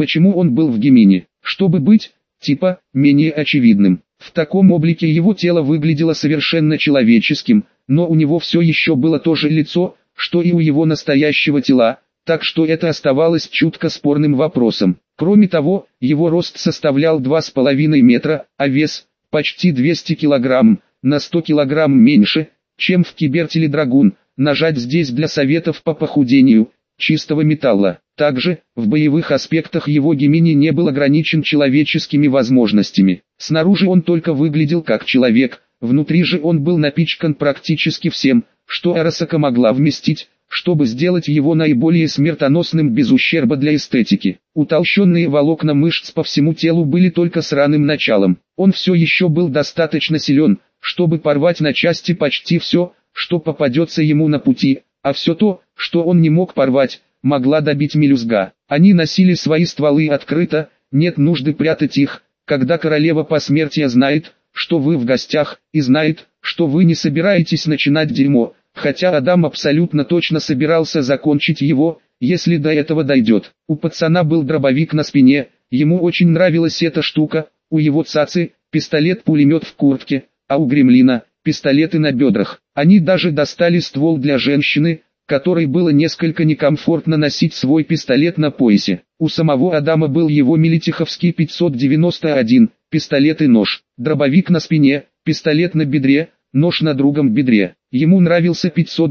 Почему он был в Гемине? Чтобы быть, типа, менее очевидным. В таком облике его тело выглядело совершенно человеческим, но у него все еще было то же лицо, что и у его настоящего тела, так что это оставалось чутко спорным вопросом. Кроме того, его рост составлял 2,5 метра, а вес – почти 200 килограмм, на 100 килограмм меньше, чем в Кибертеледрагун. Нажать здесь для советов по похудению чистого металла. Также, в боевых аспектах его Гемини не был ограничен человеческими возможностями. Снаружи он только выглядел как человек, внутри же он был напичкан практически всем, что Арасака могла вместить, чтобы сделать его наиболее смертоносным без ущерба для эстетики. Утолщенные волокна мышц по всему телу были только сраным началом. Он все еще был достаточно силен, чтобы порвать на части почти все, что попадется ему на пути, а все то, что он не мог порвать, могла добить мелюзга. Они носили свои стволы открыто, нет нужды прятать их, когда королева посмертия знает, что вы в гостях, и знает, что вы не собираетесь начинать дерьмо, хотя Адам абсолютно точно собирался закончить его, если до этого дойдет. У пацана был дробовик на спине, ему очень нравилась эта штука, у его цацы – пистолет-пулемет в куртке, а у Гремлина – пистолеты на бедрах. Они даже достали ствол для женщины, которой было несколько некомфортно носить свой пистолет на поясе. У самого Адама был его милитиховский 591, пистолет и нож, дробовик на спине, пистолет на бедре, нож на другом бедре. Ему нравился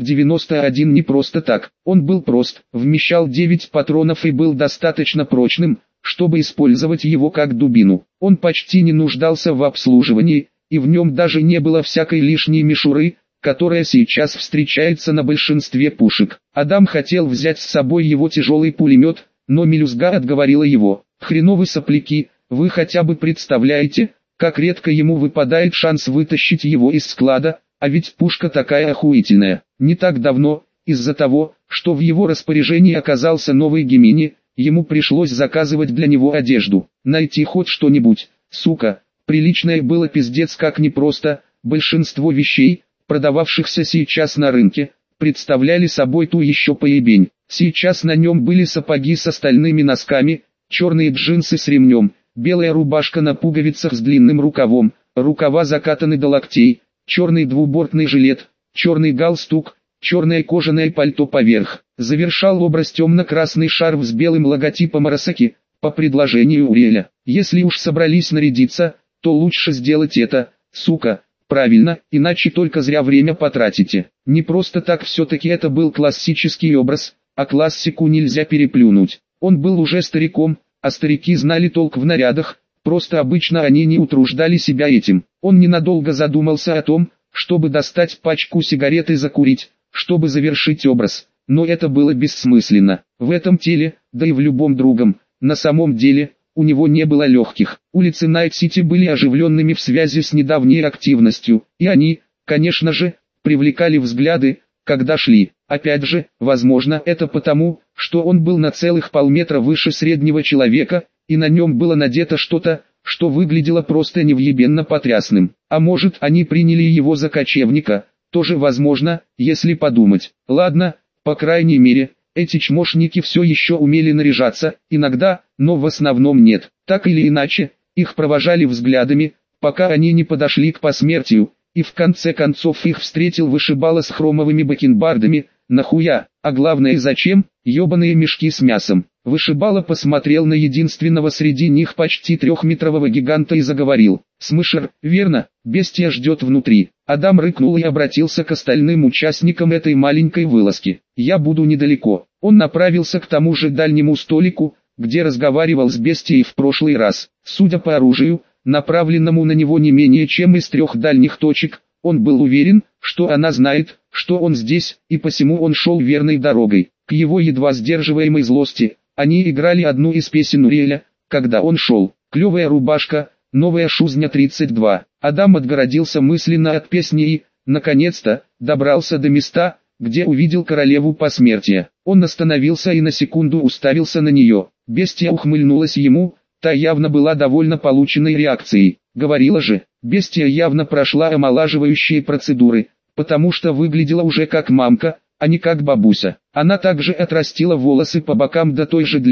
591 не просто так, он был прост, вмещал 9 патронов и был достаточно прочным, чтобы использовать его как дубину. Он почти не нуждался в обслуживании, и в нем даже не было всякой лишней мишуры, которая сейчас встречается на большинстве пушек. Адам хотел взять с собой его тяжелый пулемет, но мелюзга отговорила его. «Хреновы сопляки, вы хотя бы представляете, как редко ему выпадает шанс вытащить его из склада, а ведь пушка такая охуительная». Не так давно, из-за того, что в его распоряжении оказался новый Гемини, ему пришлось заказывать для него одежду. Найти хоть что-нибудь, сука, приличное было пиздец как непросто. Большинство вещей, продававшихся сейчас на рынке, представляли собой ту еще поебень. Сейчас на нем были сапоги с стальными носками, черные джинсы с ремнем, белая рубашка на пуговицах с длинным рукавом, рукава закатаны до локтей, черный двубортный жилет, черный галстук, черное кожаное пальто поверх. Завершал образ темно-красный шарф с белым логотипом Арасаки, по предложению Уриэля. Если уж собрались нарядиться, то лучше сделать это, сука. Правильно, иначе только зря время потратите. Не просто так все-таки это был классический образ, а классику нельзя переплюнуть. Он был уже стариком, а старики знали толк в нарядах, просто обычно они не утруждали себя этим. Он ненадолго задумался о том, чтобы достать пачку сигарет и закурить, чтобы завершить образ, но это было бессмысленно. В этом теле, да и в любом другом, на самом деле, у него не было легких. Улицы Найт-Сити были оживленными в связи с недавней активностью, и они, конечно же, привлекали взгляды, когда шли. Опять же, возможно, это потому, что он был на целых полметра выше среднего человека, и на нем было надето что-то, что выглядело просто невъебенно потрясным. А может, они приняли его за кочевника, тоже возможно, если подумать. Ладно, по крайней мере, эти чмошники все еще умели наряжаться, иногда, но в основном нет. Так или иначе, их провожали взглядами, пока они не подошли к посмертию, и в конце концов их встретил вышибала с хромовыми бакенбардами. Нахуя, а главное зачем, ебаные мешки с мясом. Вышибала посмотрел на единственного среди них почти трехметрового гиганта и заговорил. «Смышер, верно, бестия ждет внутри». Адам рыкнул и обратился к остальным участникам этой маленькой вылазки. «Я буду недалеко». Он направился к тому же дальнему столику, где разговаривал с бестией в прошлый раз. Судя по оружию, направленному на него не менее чем из 3 дальних точек, он был уверен, что она знает, что он здесь, и посему он шел верной дорогой. К его едва сдерживаемой злости, они играли одну из песен Уриэля, когда он шел. «Клевая рубашка, новая шузня 32». Адам отгородился мысленно от песни и, наконец-то, добрался до места, где увидел королеву посмертия. Он остановился и на секунду уставился на нее. Бестия ухмыльнулась ему, та явно была довольна полученной реакцией. Говорила же, бестия явно прошла омолаживающие процедуры, потому что выглядела уже как мамка, а не как бабуся. Она также отрастила волосы по бокам до той же длины,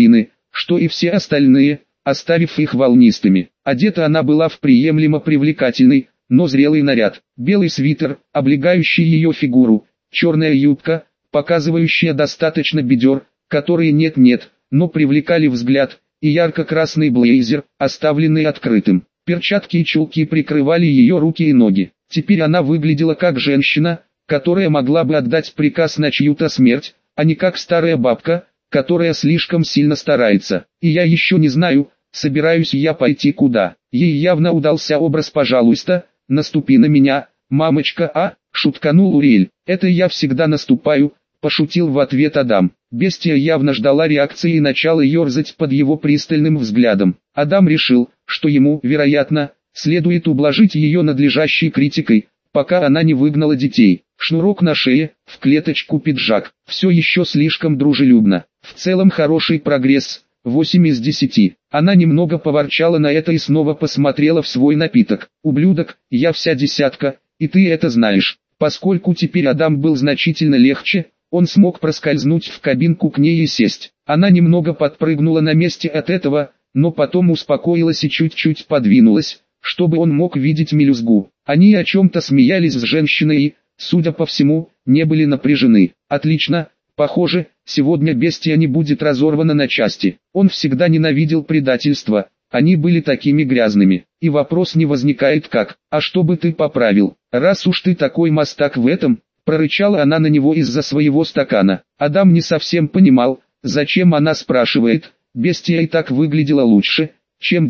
что и все остальные, оставив их волнистыми. Одета она была в приемлемо привлекательный, но зрелый наряд. Белый свитер, облегающий ее фигуру, черная юбка, показывающая достаточно бедер, которые нет-нет, но привлекали взгляд, и ярко-красный блейзер, оставленный открытым. Перчатки и чулки прикрывали ее руки и ноги. Теперь она выглядела как женщина, которая могла бы отдать приказ на чью-то смерть, а не как старая бабка, которая слишком сильно старается. И я еще не знаю, собираюсь я пойти куда. Ей явно удался образ «пожалуйста, наступи на меня, мамочка», шутканул Уриэль. «Это я всегда наступаю», пошутил в ответ Адам. Бестия явно ждала реакции и начала ерзать под его пристальным взглядом. Адам решил, что ему, вероятно, следует ублажить ее надлежащей критикой, пока она не выгнала детей. Шнурок на шее, в клеточку пиджак, все еще слишком дружелюбно. В целом хороший прогресс, 8 из 10. Она немного поворчала на это и снова посмотрела в свой напиток. «Ублюдок, я вся десятка, и ты это знаешь». Поскольку теперь Адам был значительно легче, он смог проскользнуть в кабинку к ней и сесть. Она немного подпрыгнула на месте от этого, но потом успокоилась и чуть-чуть подвинулась, чтобы он мог видеть мелюзгу. Они о чем-то смеялись с женщиной и, судя по всему, не были напряжены. «Отлично, похоже, сегодня бестия не будет разорвана на части». Он всегда ненавидел предательство, они были такими грязными. И вопрос не возникает как: «А что бы ты поправил, раз уж ты такой мастак в этом?» Прорычала она на него из-за своего стакана. Адам не совсем понимал, зачем она спрашивает, бестия и так выглядела лучше, чем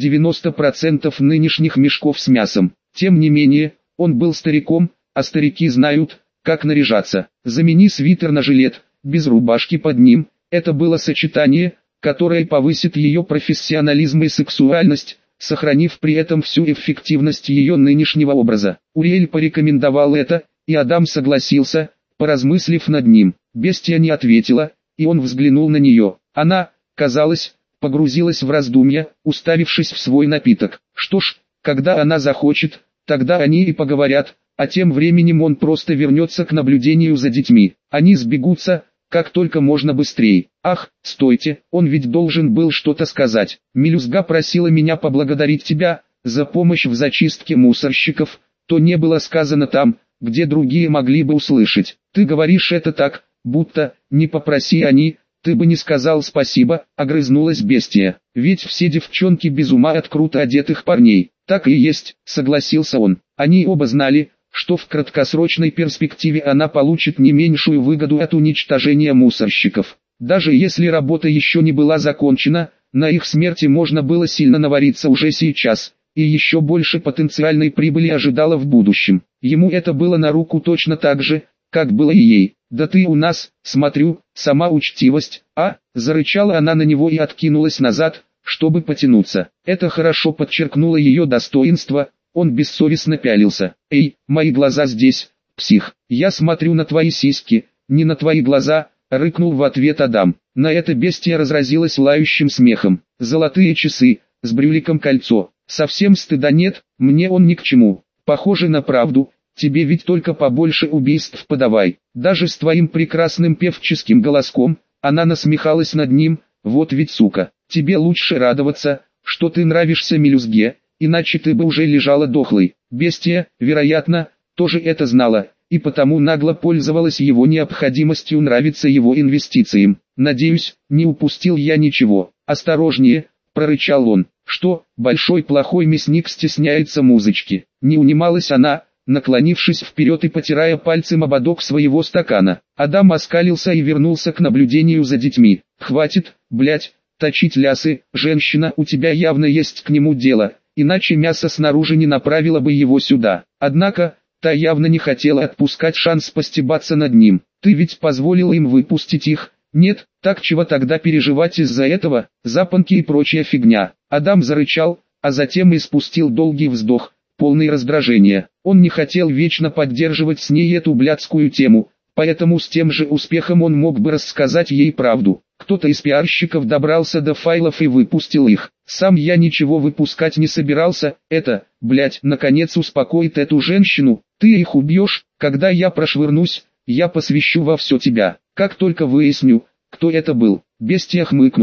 90% нынешних мешков с мясом. Тем не менее, он был стариком, а старики знают, как наряжаться. Замени свитер на жилет, без рубашки под ним. Это было сочетание, которое повысит ее профессионализм и сексуальность, сохранив при этом всю эффективность ее нынешнего образа. Уриэль порекомендовал это, и Адам согласился, поразмыслив над ним. Бестия не ответила, и он взглянул на нее. Она, казалось, погрузилась в раздумья, уставившись в свой напиток. Что ж, когда она захочет, тогда они и поговорят, а тем временем он просто вернется к наблюдению за детьми. Они сбегутся, как только можно быстрее. «Ах, стойте, он ведь должен был что-то сказать. Мелюзга просила меня поблагодарить тебя за помощь в зачистке мусорщиков, то не было сказано там, где другие могли бы услышать. Ты говоришь это так, будто, не попроси они, ты бы не сказал спасибо», огрызнулась бестия. «Ведь все девчонки без ума от круто одетых парней». «Так и есть», согласился он. Они оба знали, что в краткосрочной перспективе она получит не меньшую выгоду от уничтожения мусорщиков. Даже если работа еще не была закончена, на их смерти можно было сильно навариться уже сейчас, и еще больше потенциальной прибыли ожидало в будущем. Ему это было на руку точно так же, как было и ей. «Да ты у нас, смотрю, сама учтивость, зарычала она на него и откинулась назад, чтобы потянуться. Это хорошо подчеркнуло ее достоинство. Он бессовестно пялился. «Эй, мои глаза здесь, псих, я смотрю на твои сиськи, не на твои глаза», рыкнул в ответ Адам. На это бестия разразилась лающим смехом. «Золотые часы, с брюликом кольцо, совсем стыда нет, мне он ни к чему, похоже на правду, тебе ведь только побольше убийств подавай». Даже с твоим прекрасным певческим голоском, она насмехалась над ним. «Вот ведь сука, тебе лучше радоваться, что ты нравишься мелюзге, иначе ты бы уже лежала дохлой». Бестия, вероятно, тоже это знала, и потому нагло пользовалась его необходимостью нравиться его инвестициям. «Надеюсь, не упустил я ничего». «Осторожнее», прорычал он. «Что, большой плохой мясник стесняется музычки?» Не унималась она, наклонившись вперед и потирая пальцем ободок своего стакана. Адам оскалился и вернулся к наблюдению за детьми. «Хватит, блять, точить лясы, женщина, у тебя явно есть к нему дело, иначе мясо снаружи не направило бы его сюда». Однако, та явно не хотела отпускать шанс постебаться над ним. «Ты ведь позволила им выпустить их?» «Нет, так чего тогда переживать из-за этого, запонки и прочая фигня». Адам зарычал, а затем испустил долгий вздох, полный раздражения. Он не хотел вечно поддерживать с ней эту блядскую тему, поэтому с тем же успехом он мог бы рассказать ей правду. Кто-то из пиарщиков добрался до файлов и выпустил их. Сам я ничего выпускать не собирался. Это, блядь, наконец успокоит эту женщину. Ты их убьешь, когда я прошвырнусь, я посвящу во все тебя. Как только выясню, кто это был. Бестия хмыкнула,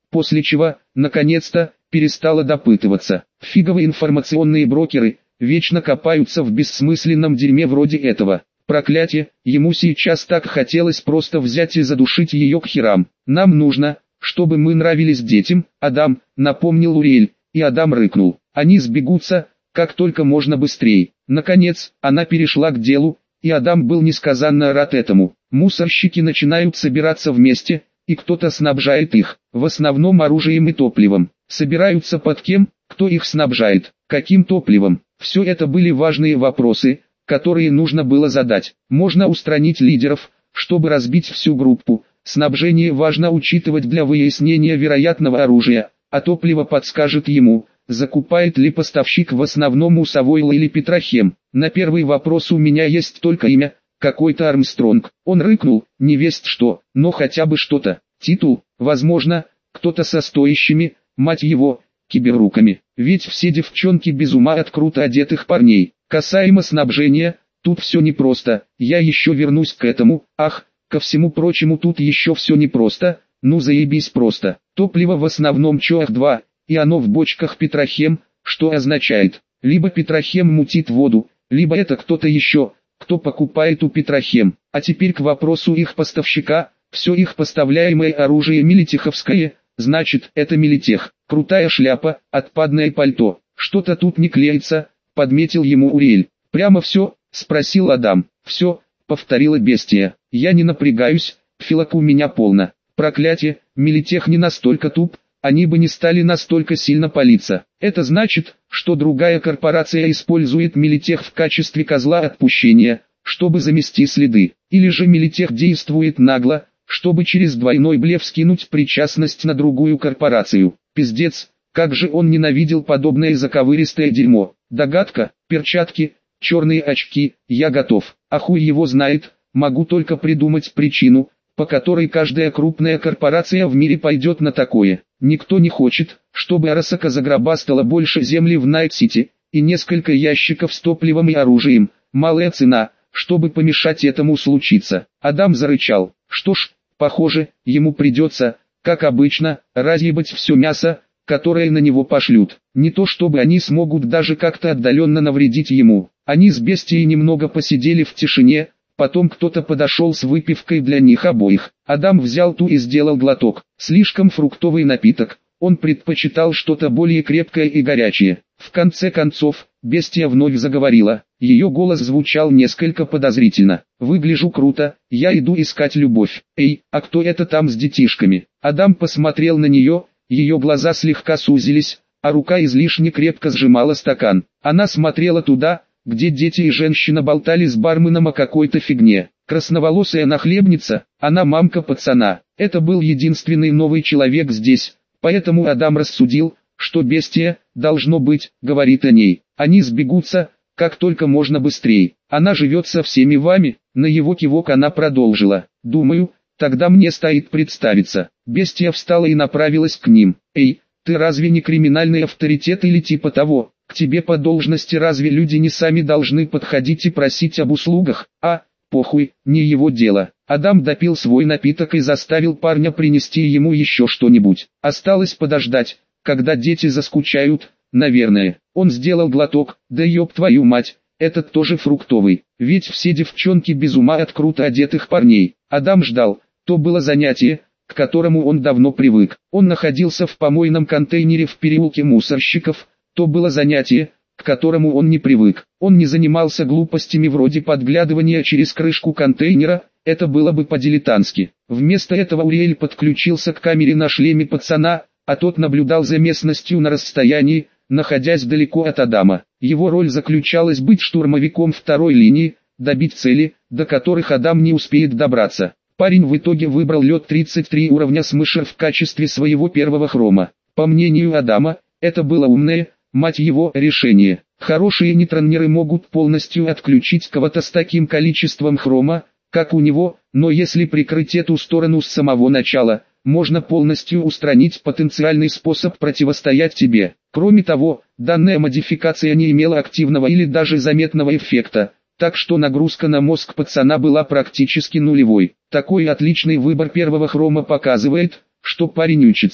после чего, наконец-то, перестала допытываться. Фиговые информационные брокеры вечно копаются в бессмысленном дерьме вроде этого. Проклятие, ему сейчас так хотелось просто взять и задушить ее к херам. Нам нужно, чтобы мы нравились детям, Адам, напомнил Уриэль, и Адам рыкнул. Они сбегутся, как только можно быстрее. Наконец, она перешла к делу, и Адам был несказанно рад этому. Мусорщики начинают собираться вместе, и кто-то снабжает их, в основном оружием и топливом. Собираются под кем, кто их снабжает, каким топливом. Все это были важные вопросы, которые нужно было задать. Можно устранить лидеров, чтобы разбить всю группу. Снабжение важно учитывать для выяснения вероятного оружия, а топливо подскажет ему, закупает ли поставщик в основном у Савойла или Петрохем. На первый вопрос у меня есть только имя, какой-то Армстронг. Он рыкнул, не весть что, но хотя бы что-то. Титул, возможно, кто-то со стоящими, мать его, киберруками. Ведь все девчонки без ума от круто одетых парней. Касаемо снабжения, тут все непросто, я еще вернусь к этому. Ах, ко всему прочему тут еще все непросто, ну заебись просто. Топливо в основном ЧОАХ-2, и оно в бочках Петрохем, что означает, либо Петрохем мутит воду, либо это кто-то еще, кто покупает у Петрохем. А теперь к вопросу их поставщика, все их поставляемое оружие милитеховское, значит это Милитех. Крутая шляпа, отпадное пальто, что-то тут не клеится, подметил ему Уриэль. Прямо все, спросил Адам. Все, повторила бестия. Я не напрягаюсь, филок у меня полно. Проклятие, Милитех не настолько туп, они бы не стали настолько сильно палиться. Это значит, что другая корпорация использует Милитех в качестве козла отпущения, чтобы замести следы. Или же Милитех действует нагло, чтобы через двойной блеф скинуть причастность на другую корпорацию. Пиздец, как же он ненавидел подобное заковыристое дерьмо. Догадка, перчатки, черные очки, я готов. А хуй его знает, могу только придумать причину, по которой каждая крупная корпорация в мире пойдет на такое. Никто не хочет, чтобы Арасака заграбастала больше земли в Найт-Сити, и несколько ящиков с топливом и оружием. Малая цена, чтобы помешать этому случиться. Адам зарычал. Что ж, похоже, ему придется, как обычно, разъебать все мясо, которое на него пошлют. Не то чтобы они смогут даже как-то отдаленно навредить ему. Они с бестией немного посидели в тишине, потом кто-то подошел с выпивкой для них обоих. Адам взял ту и сделал глоток. Слишком фруктовый напиток, он предпочитал что-то более крепкое и горячее. В конце концов, бестия вновь заговорила. Ее голос звучал несколько подозрительно. «Выгляжу круто, я иду искать любовь. Эй, а кто это там с детишками?» Адам посмотрел на нее, ее глаза слегка сузились, а рука излишне крепко сжимала стакан. Она смотрела туда, где дети и женщина болтали с барменом о какой-то фигне. Красноволосая нахлебница, она мамка пацана. Это был единственный новый человек здесь, поэтому Адам рассудил, что бестия, должно быть, говорит о ней. Они сбегутся, как только можно быстрее. Она живет со всеми вами. На его кивок она продолжила. Думаю, тогда мне стоит представиться. Бестия встала и направилась к ним. Эй, ты разве не криминальный авторитет или типа того? К тебе по должности разве люди не сами должны подходить и просить об услугах? А, похуй, не его дело. Адам допил свой напиток и заставил парня принести ему еще что-нибудь. Осталось подождать, когда дети заскучают, наверное. Он сделал глоток. Да ёб твою мать, этот тоже фруктовый. Ведь все девчонки без ума от круто одетых парней. Адам ждал. То было занятие, к которому он давно привык. Он находился в помойном контейнере в переулке мусорщиков. То было занятие, к которому он не привык. Он не занимался глупостями вроде подглядывания через крышку контейнера, это было бы по-дилетантски. Вместо этого Уриэль подключился к камере на шлеме пацана, а тот наблюдал за местностью на расстоянии, находясь далеко от Адама. Его роль заключалась быть штурмовиком второй линии, добить цели, до которых Адам не успеет добраться. Парень в итоге выбрал лед 33 уровня Смышер в качестве своего первого хрома. По мнению Адама, это было умное, мать его, решение. Хорошие нейтронеры могут полностью отключить кого-то с таким количеством хрома, как у него, но если прикрыть эту сторону с самого начала, можно полностью устранить потенциальный способ противостоять тебе. Кроме того, данная модификация не имела активного или даже заметного эффекта, так что нагрузка на мозг пацана была практически нулевой. Такой отличный выбор первого хрома показывает, что парень учится.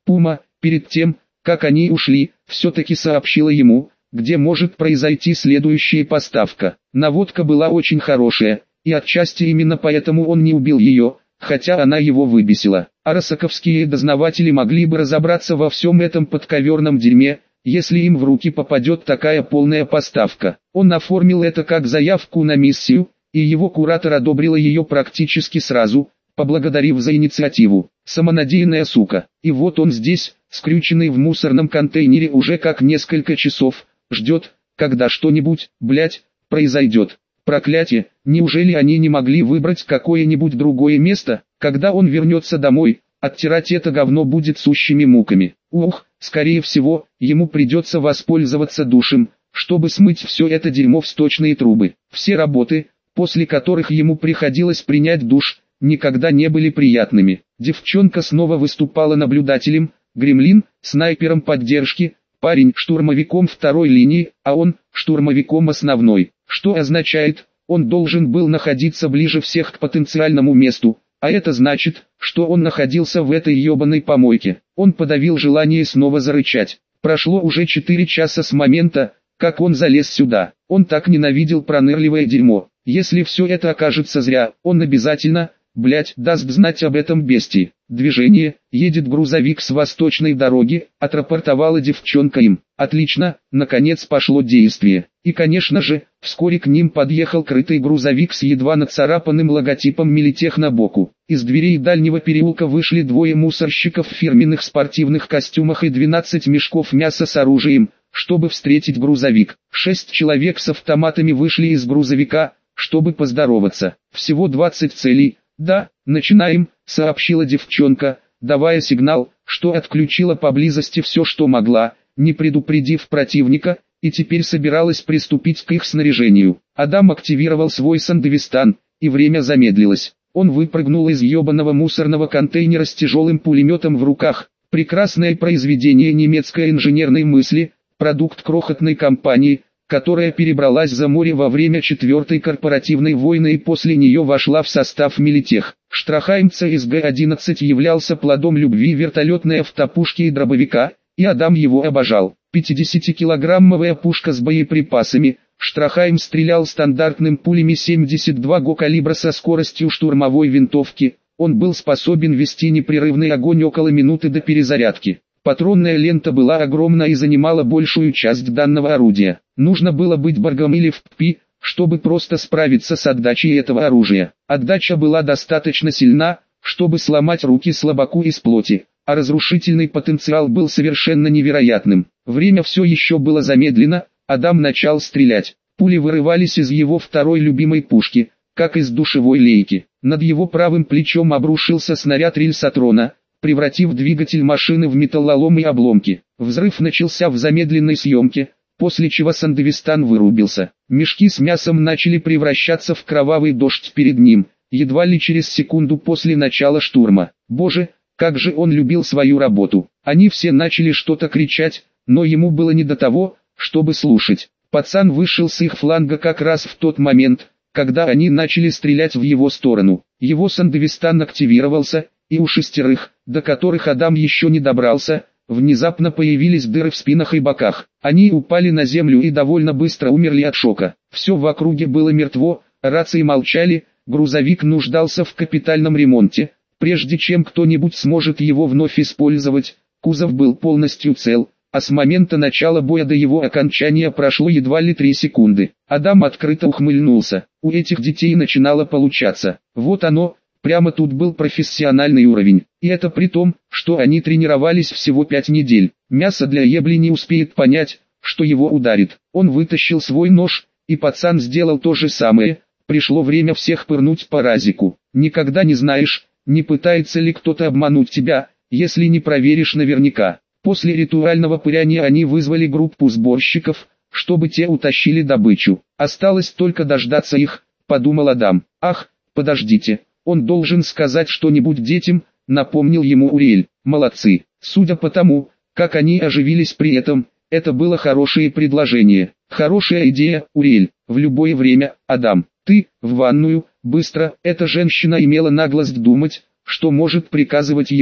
Пума, перед тем, как они ушли, все-таки сообщила ему, где может произойти следующая поставка. Наводка была очень хорошая, и отчасти именно поэтому он не убил ее, хотя она его выбесила. А росаковские дознаватели могли бы разобраться во всем этом подковерном дерьме, если им в руки попадет такая полная поставка. Он оформил это как заявку на миссию, и его куратор одобрила ее практически сразу, поблагодарив за инициативу. Самонадеянная сука. И вот он здесь, скрюченный в мусорном контейнере уже как несколько часов, ждет, когда что-нибудь, произойдет. Проклятие, неужели они не могли выбрать какое-нибудь другое место? Когда он вернется домой, оттирать это говно будет сущими муками. Скорее всего, ему придется воспользоваться душем, чтобы смыть все это дерьмо в сточные трубы. Все работы, после которых ему приходилось принять душ, никогда не были приятными. Девчонка снова выступала наблюдателем, Гремлин – снайпером поддержки, парень – штурмовиком второй линии, а он – штурмовиком основной. Что означает, он должен был находиться ближе всех к потенциальному месту, а это значит, что он находился в этой ебаной помойке. Он подавил желание снова зарычать. Прошло уже 4 часа с момента, как он залез сюда. Он так ненавидел пронырливое дерьмо. Если все это окажется зря, он обязательно, даст знать об этом бестии. Движение, едет грузовик с восточной дороги, отрапортовала девчонка им. Отлично, наконец пошло действие. И конечно же, вскоре к ним подъехал крытый грузовик с едва нацарапанным логотипом Милитех на боку. Из дверей дальнего переулка вышли двое мусорщиков в фирменных спортивных костюмах и 12 мешков мяса с оружием, чтобы встретить грузовик. 6 человек с автоматами вышли из грузовика, чтобы поздороваться. Всего 20 целей. «Да, начинаем», — сообщила девчонка, давая сигнал, что отключила поблизости все, что могла, не предупредив противника, и теперь собиралась приступить к их снаряжению. Адам активировал свой Сандевистан, и время замедлилось. Он выпрыгнул из ебаного мусорного контейнера с тяжелым пулеметом в руках. Прекрасное произведение немецкой инженерной мысли, продукт крохотной компании, которая перебралась за море во время 4-й корпоративной войны и после нее вошла в состав Милитех. Штрахайм ЦСГ-11 являлся плодом любви вертолетной автопушки и дробовика, и Адам его обожал. 50-килограммовая пушка с боеприпасами, Штрахайм стрелял стандартным пулями 72 го калибра со скоростью штурмовой винтовки, он был способен вести непрерывный огонь около минуты до перезарядки. Патронная лента была огромна и занимала большую часть данного орудия. Нужно было быть Боргом или ФПИ, чтобы просто справиться с отдачей этого оружия. Отдача была достаточно сильна, чтобы сломать руки слабаку из плоти, а разрушительный потенциал был совершенно невероятным. Время все еще было замедлено, Адам начал стрелять. Пули вырывались из его второй любимой пушки, как из душевой лейки. Над его правым плечом обрушился снаряд рельсотрона, превратив двигатель машины в металлолом и обломки. Взрыв начался в замедленной съемке, после чего Сандевистан вырубился. Мешки с мясом начали превращаться в кровавый дождь перед ним, едва ли через секунду после начала штурма. Боже, как же он любил свою работу. Они все начали что-то кричать, но ему было не до того, чтобы слушать. Пацан вышел с их фланга как раз в тот момент, когда они начали стрелять в его сторону. Его Сандевистан активировался, и у 6, до которых Адам еще не добрался, внезапно появились дыры в спинах и боках. Они упали на землю и довольно быстро умерли от шока. Все в округе было мертво, рации молчали, грузовик нуждался в капитальном ремонте. Прежде чем кто-нибудь сможет его вновь использовать, кузов был полностью цел, а с момента начала боя до его окончания прошло едва ли 3 секунды. Адам открыто ухмыльнулся. У этих детей начинало получаться. Вот оно. Прямо тут был профессиональный уровень, и это при том, что они тренировались всего 5 недель. Мясо для ебли не успеет понять, что его ударит. Он вытащил свой нож, и пацан сделал то же самое. Пришло время всех пырнуть по разику. Никогда не знаешь, не пытается ли кто-то обмануть тебя, если не проверишь наверняка. После ритуального пыряния они вызвали группу сборщиков, чтобы те утащили добычу. Осталось только дождаться их, подумал Адам. Ах, подождите. Он должен сказать что-нибудь детям, напомнил ему Уриэль. Молодцы. Судя по тому, как они оживились при этом, это было хорошее предложение. Хорошая идея, Уриэль. В любое время, Адам. Ты, в ванную, быстро. Эта женщина имела наглость думать, что может приказывать ему.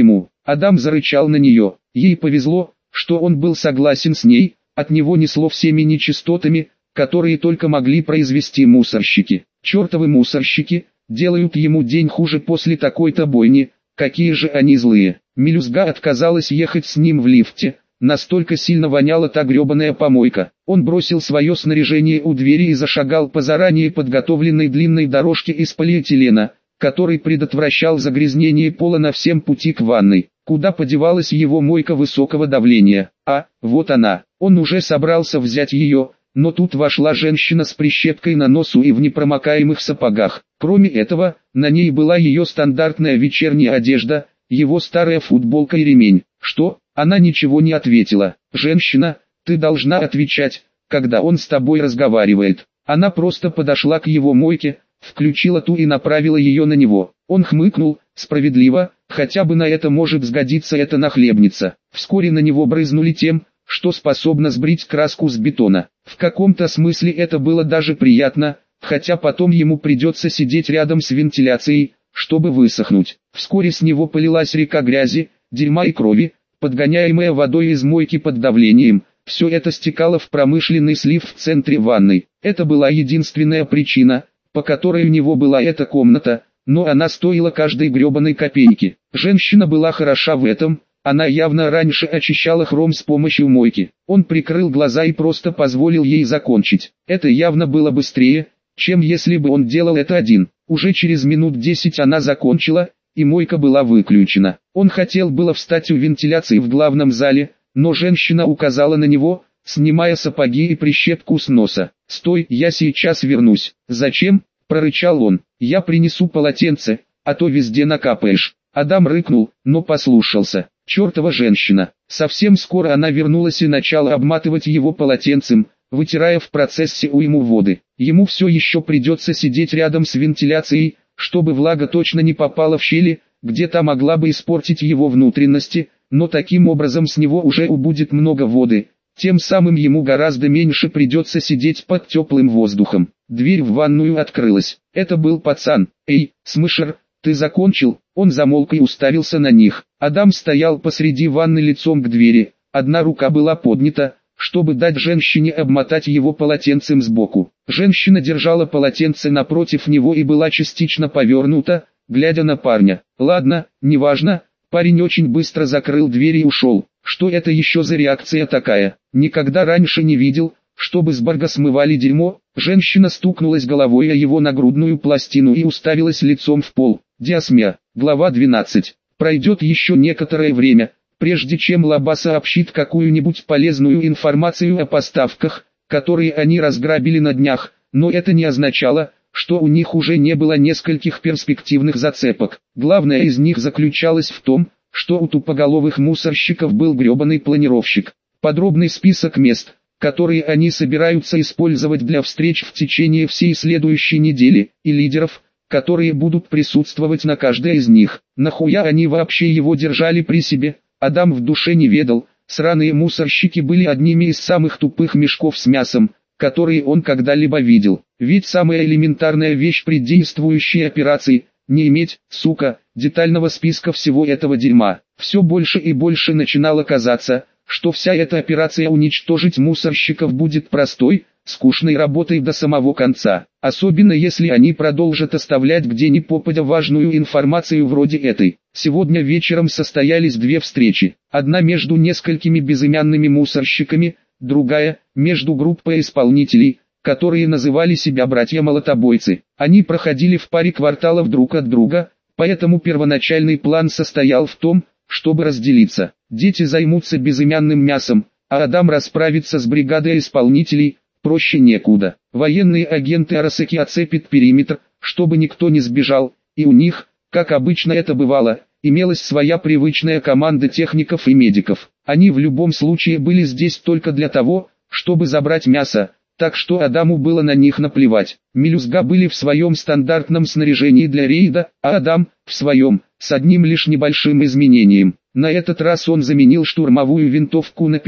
Адам зарычал на нее. Ей повезло, что он был согласен с ней, от него несло всеми нечистотами, которые только могли произвести мусорщики. Чертовы мусорщики, делают ему день хуже после такой-то бойни, какие же они злые. Мелюзга отказалась ехать с ним в лифте, настолько сильно воняла та гребаная помойка. Он бросил свое снаряжение у двери и зашагал по заранее подготовленной длинной дорожке из полиэтилена, который предотвращал загрязнение пола на всем пути к ванной. Куда подевалась его мойка высокого давления? А, вот она. Он уже собрался взять ее, но тут вошла женщина с прищепкой на носу и в непромокаемых сапогах. Кроме этого, на ней была ее стандартная вечерняя одежда, его старая футболка и ремень. Что? Она ничего не ответила. «Женщина, ты должна отвечать, когда он с тобой разговаривает». Она просто подошла к его мойке, включила ту и направила ее на него. Он хмыкнул, справедливо, хотя бы на это может сгодиться эта нахлебница. Вскоре на него брызнули тем, что способно сбрить краску с бетона. В каком-то смысле это было даже приятно, хотя потом ему придется сидеть рядом с вентиляцией, чтобы высохнуть. Вскоре с него полилась река грязи, дерьма и крови, подгоняемая водой из мойки под давлением. Все это стекало в промышленный слив в центре ванной. Это была единственная причина, по которой у него была эта комната, но она стоила каждой гребаной копейки. Женщина была хороша в этом, она явно раньше очищала хром с помощью мойки. Он прикрыл глаза и просто позволил ей закончить. Это явно было быстрее, чем если бы он делал это один. Уже через минут 10 она закончила, и мойка была выключена. Он хотел было встать у вентиляции в главном зале, но женщина указала на него, снимая сапоги и прищепку с носа. «Стой, я сейчас вернусь». «Зачем?» – прорычал он. «Я принесу полотенце, а то везде накапаешь». Адам рыкнул, но послушался. Чертова женщина. Совсем скоро она вернулась и начала обматывать его полотенцем, вытирая в процессе уйму воды. Ему все еще придется сидеть рядом с вентиляцией, чтобы влага точно не попала в щели, где та могла бы испортить его внутренности, но таким образом с него уже убудет много воды, тем самым ему гораздо меньше придется сидеть под теплым воздухом. Дверь в ванную открылась. Это был пацан. «Эй, Смышер, ты закончил?» Он замолк и уставился на них. Адам стоял посреди ванны лицом к двери, одна рука была поднята, чтобы дать женщине обмотать его полотенцем сбоку. Женщина держала полотенце напротив него и была частично повернута, глядя на парня. «Ладно, неважно». Парень очень быстро закрыл дверь и ушел. Что это еще за реакция такая? Никогда раньше не видел, чтобы с Барга смывали дерьмо. Женщина стукнулась головой о его нагрудную пластину и уставилась лицом в пол. Диасмя. Глава 12. Пройдет еще некоторое время, прежде чем Лаба сообщит какую-нибудь полезную информацию о поставках, которые они разграбили на днях, но это не означало, что у них уже не было нескольких перспективных зацепок. Главное из них заключалось в том, что у тупоголовых мусорщиков был гребаный планировщик. Подробный список мест, которые они собираются использовать для встреч в течение всей следующей недели, и лидеров, которые будут присутствовать на каждой из них. Нахуя они вообще его держали при себе? Адам в душе не ведал. Сраные мусорщики были одними из самых тупых мешков с мясом, которые он когда-либо видел. Ведь самая элементарная вещь при действующей операции – не иметь, сука, детального списка всего этого дерьма. Все больше и больше начинало казаться, что вся эта операция уничтожить мусорщиков будет простой, скучной работой до самого конца. Особенно если они продолжат оставлять где ни попадя важную информацию вроде этой. Сегодня вечером состоялись две встречи. Одна между несколькими безымянными мусорщиками, другая – между группой исполнителей, которые называли себя братья-молотобойцы. Они проходили в паре кварталов друг от друга, поэтому первоначальный план состоял в том, чтобы разделиться. Дети займутся безымянным мясом, а Адам расправится с бригадой исполнителей, проще некуда. Военные агенты Арасаки оцепят периметр, чтобы никто не сбежал, и у них, как обычно это бывало, имелась своя привычная команда техников и медиков. Они в любом случае были здесь только для того, чтобы забрать мясо, так что Адаму было на них наплевать. Мелюзга были в своем стандартном снаряжении для рейда, а Адам – в своем, с одним лишь небольшим изменением. На этот раз он заменил штурмовую винтовку на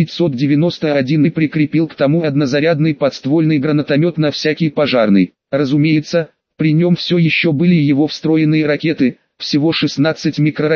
591 и прикрепил к тому однозарядный подствольный гранатомет на всякий пожарный. Разумеется, при нем все еще были его встроенные ракеты, всего 16 микроракет,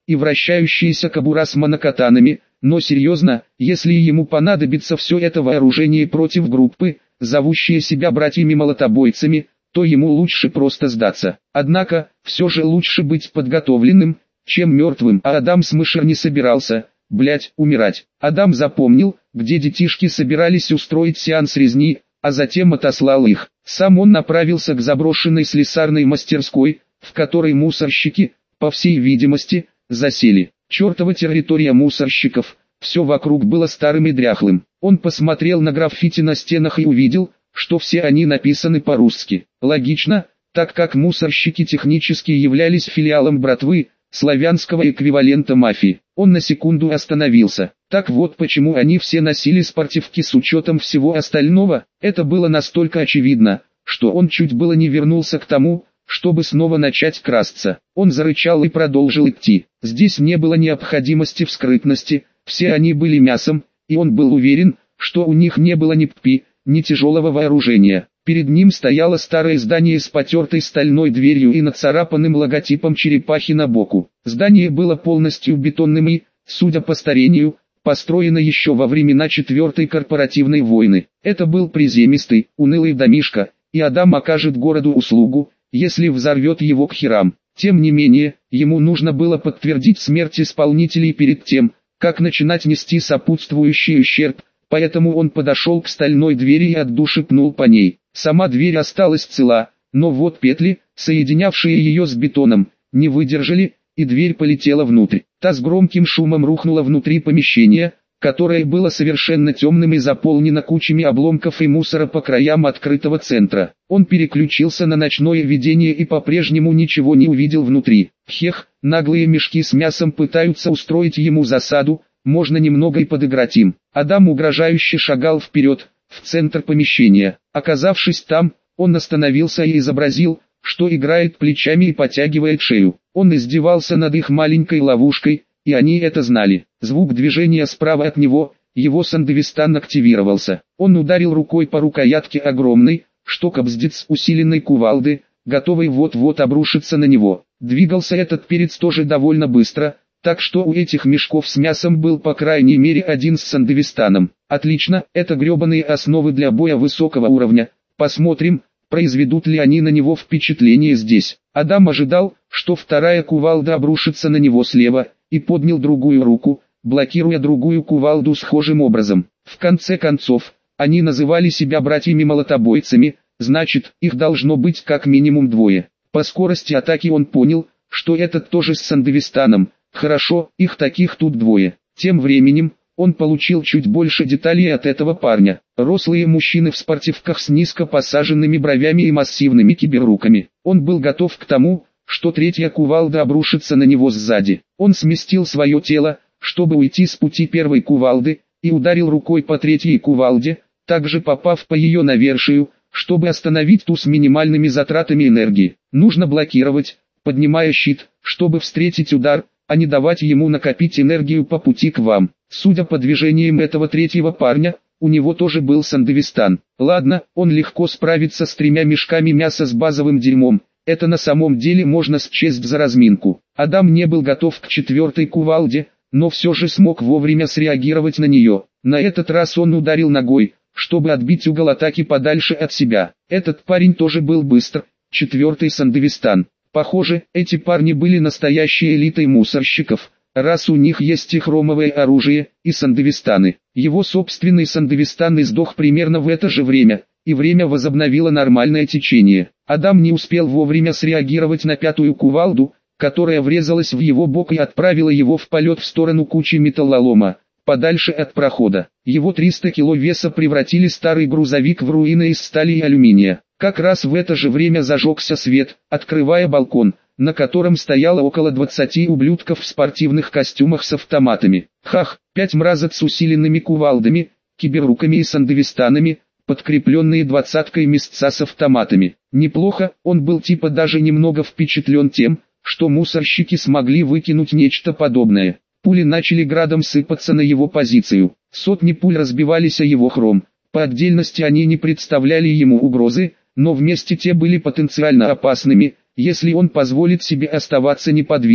и вращающаяся кобура с монокатанами, но серьезно, если ему понадобится все это вооружение против группы, зовущие себя братьями-молотобойцами, то ему лучше просто сдаться. Однако, все же лучше быть подготовленным, чем мертвым, а Адам Смышер не собирался, умирать. Адам запомнил, где детишки собирались устроить сеанс резни, а затем отослал их. Сам он направился к заброшенной слесарной мастерской, в которой мусорщики, по всей видимости, засели. Чертова территория мусорщиков, все вокруг было старым и дряхлым. Он посмотрел на граффити на стенах и увидел, что все они написаны по-русски. Логично, так как мусорщики технически являлись филиалом братвы, славянского эквивалента мафии. Он на секунду остановился. Так вот почему они все носили спортивки с учетом всего остального. Это было настолько очевидно, что он чуть было не вернулся к тому, чтобы снова начать красться. Он зарычал и продолжил идти. Здесь не было необходимости в скрытности, все они были мясом, и он был уверен, что у них не было ни ППИ, ни тяжелого вооружения. Перед ним стояло старое здание с потертой стальной дверью и нацарапанным логотипом черепахи на боку. Здание было полностью бетонным и, судя по старению, построено еще во времена Четвертой корпоративной войны. Это был приземистый, унылый домишко, и Адам окажет городу услугу, если взорвет его к херам. Тем не менее, ему нужно было подтвердить смерть исполнителей перед тем, как начинать нести сопутствующий ущерб, поэтому он подошел к стальной двери и от души пнул по ней. Сама дверь осталась цела, но вот петли, соединявшие ее с бетоном, не выдержали, и дверь полетела внутрь. Та с громким шумом рухнула внутри помещения, которое было совершенно темным и заполнено кучами обломков и мусора по краям открытого центра. Он переключился на ночное видение и по-прежнему ничего не увидел внутри. Хех, наглые мешки с мясом пытаются устроить ему засаду, можно немного и подыграть им. Адам угрожающе шагал вперед, в центр помещения. Оказавшись там, он остановился и изобразил, что играет плечами и потягивает шею. Он издевался над их маленькой ловушкой, и они это знали. Звук движения справа от него, его сандевистан активировался. Он ударил рукой по рукоятке огромной, что кобздец усиленной кувалды, готовый вот-вот обрушиться на него. Двигался этот перец тоже довольно быстро, так что у этих мешков с мясом был по крайней мере один с сандевистаном. Отлично, это гребаные основы для боя высокого уровня. Посмотрим, произведут ли они на него впечатление здесь. Адам ожидал, что вторая кувалда обрушится на него слева, и поднял другую руку, блокируя другую кувалду схожим образом. В конце концов, они называли себя братьями-молотобойцами, значит, их должно быть как минимум двое. По скорости атаки он понял, что этот тоже с сандевистаном. Хорошо, их таких тут двое. Тем временем, он получил чуть больше деталей от этого парня. Рослые мужчины в спортивках с низко посаженными бровями и массивными киберруками. Он был готов к тому, что третья кувалда обрушится на него сзади. Он сместил свое тело, чтобы уйти с пути первой кувалды, и ударил рукой по третьей кувалде, также попав по ее навершию, чтобы остановить ту с минимальными затратами энергии. Нужно блокировать, поднимая щит, чтобы встретить удар, а не давать ему накопить энергию по пути к вам. Судя по движениям этого третьего парня, у него тоже был сандевистан. Ладно, он легко справится с 3 мешками мяса с базовым дерьмом. Это на самом деле можно счесть за разминку. Адам не был готов к 4-й кувалде, но все же смог вовремя среагировать на нее. На этот раз он ударил ногой, чтобы отбить угол атаки подальше от себя. Этот парень тоже был быстр, 4-й сандевистан. Похоже, эти парни были настоящей элитой мусорщиков, раз у них есть и хромовое оружие, и сандевистаны. Его собственный сандевистан издох примерно в это же время, и время возобновило нормальное течение. Адам не успел вовремя среагировать на 5-ю кувалду, которая врезалась в его бок и отправила его в полет в сторону кучи металлолома, подальше от прохода. Его 300 кило веса превратили старый грузовик в руины из стали и алюминия. Как раз в это же время зажегся свет, открывая балкон, на котором стояло около 20 ублюдков в спортивных костюмах с автоматами. Хах, 5 мразот с усиленными кувалдами, киберруками и сандевистанами, подкрепленные 20-кой мясца с автоматами. Неплохо, он был типа даже немного впечатлен тем, что мусорщики смогли выкинуть нечто подобное. Пули начали градом сыпаться на его позицию. Сотни пуль разбивались о его хром. По отдельности они не представляли ему угрозы, но вместе те были потенциально опасными, если он позволит себе оставаться неподвижным.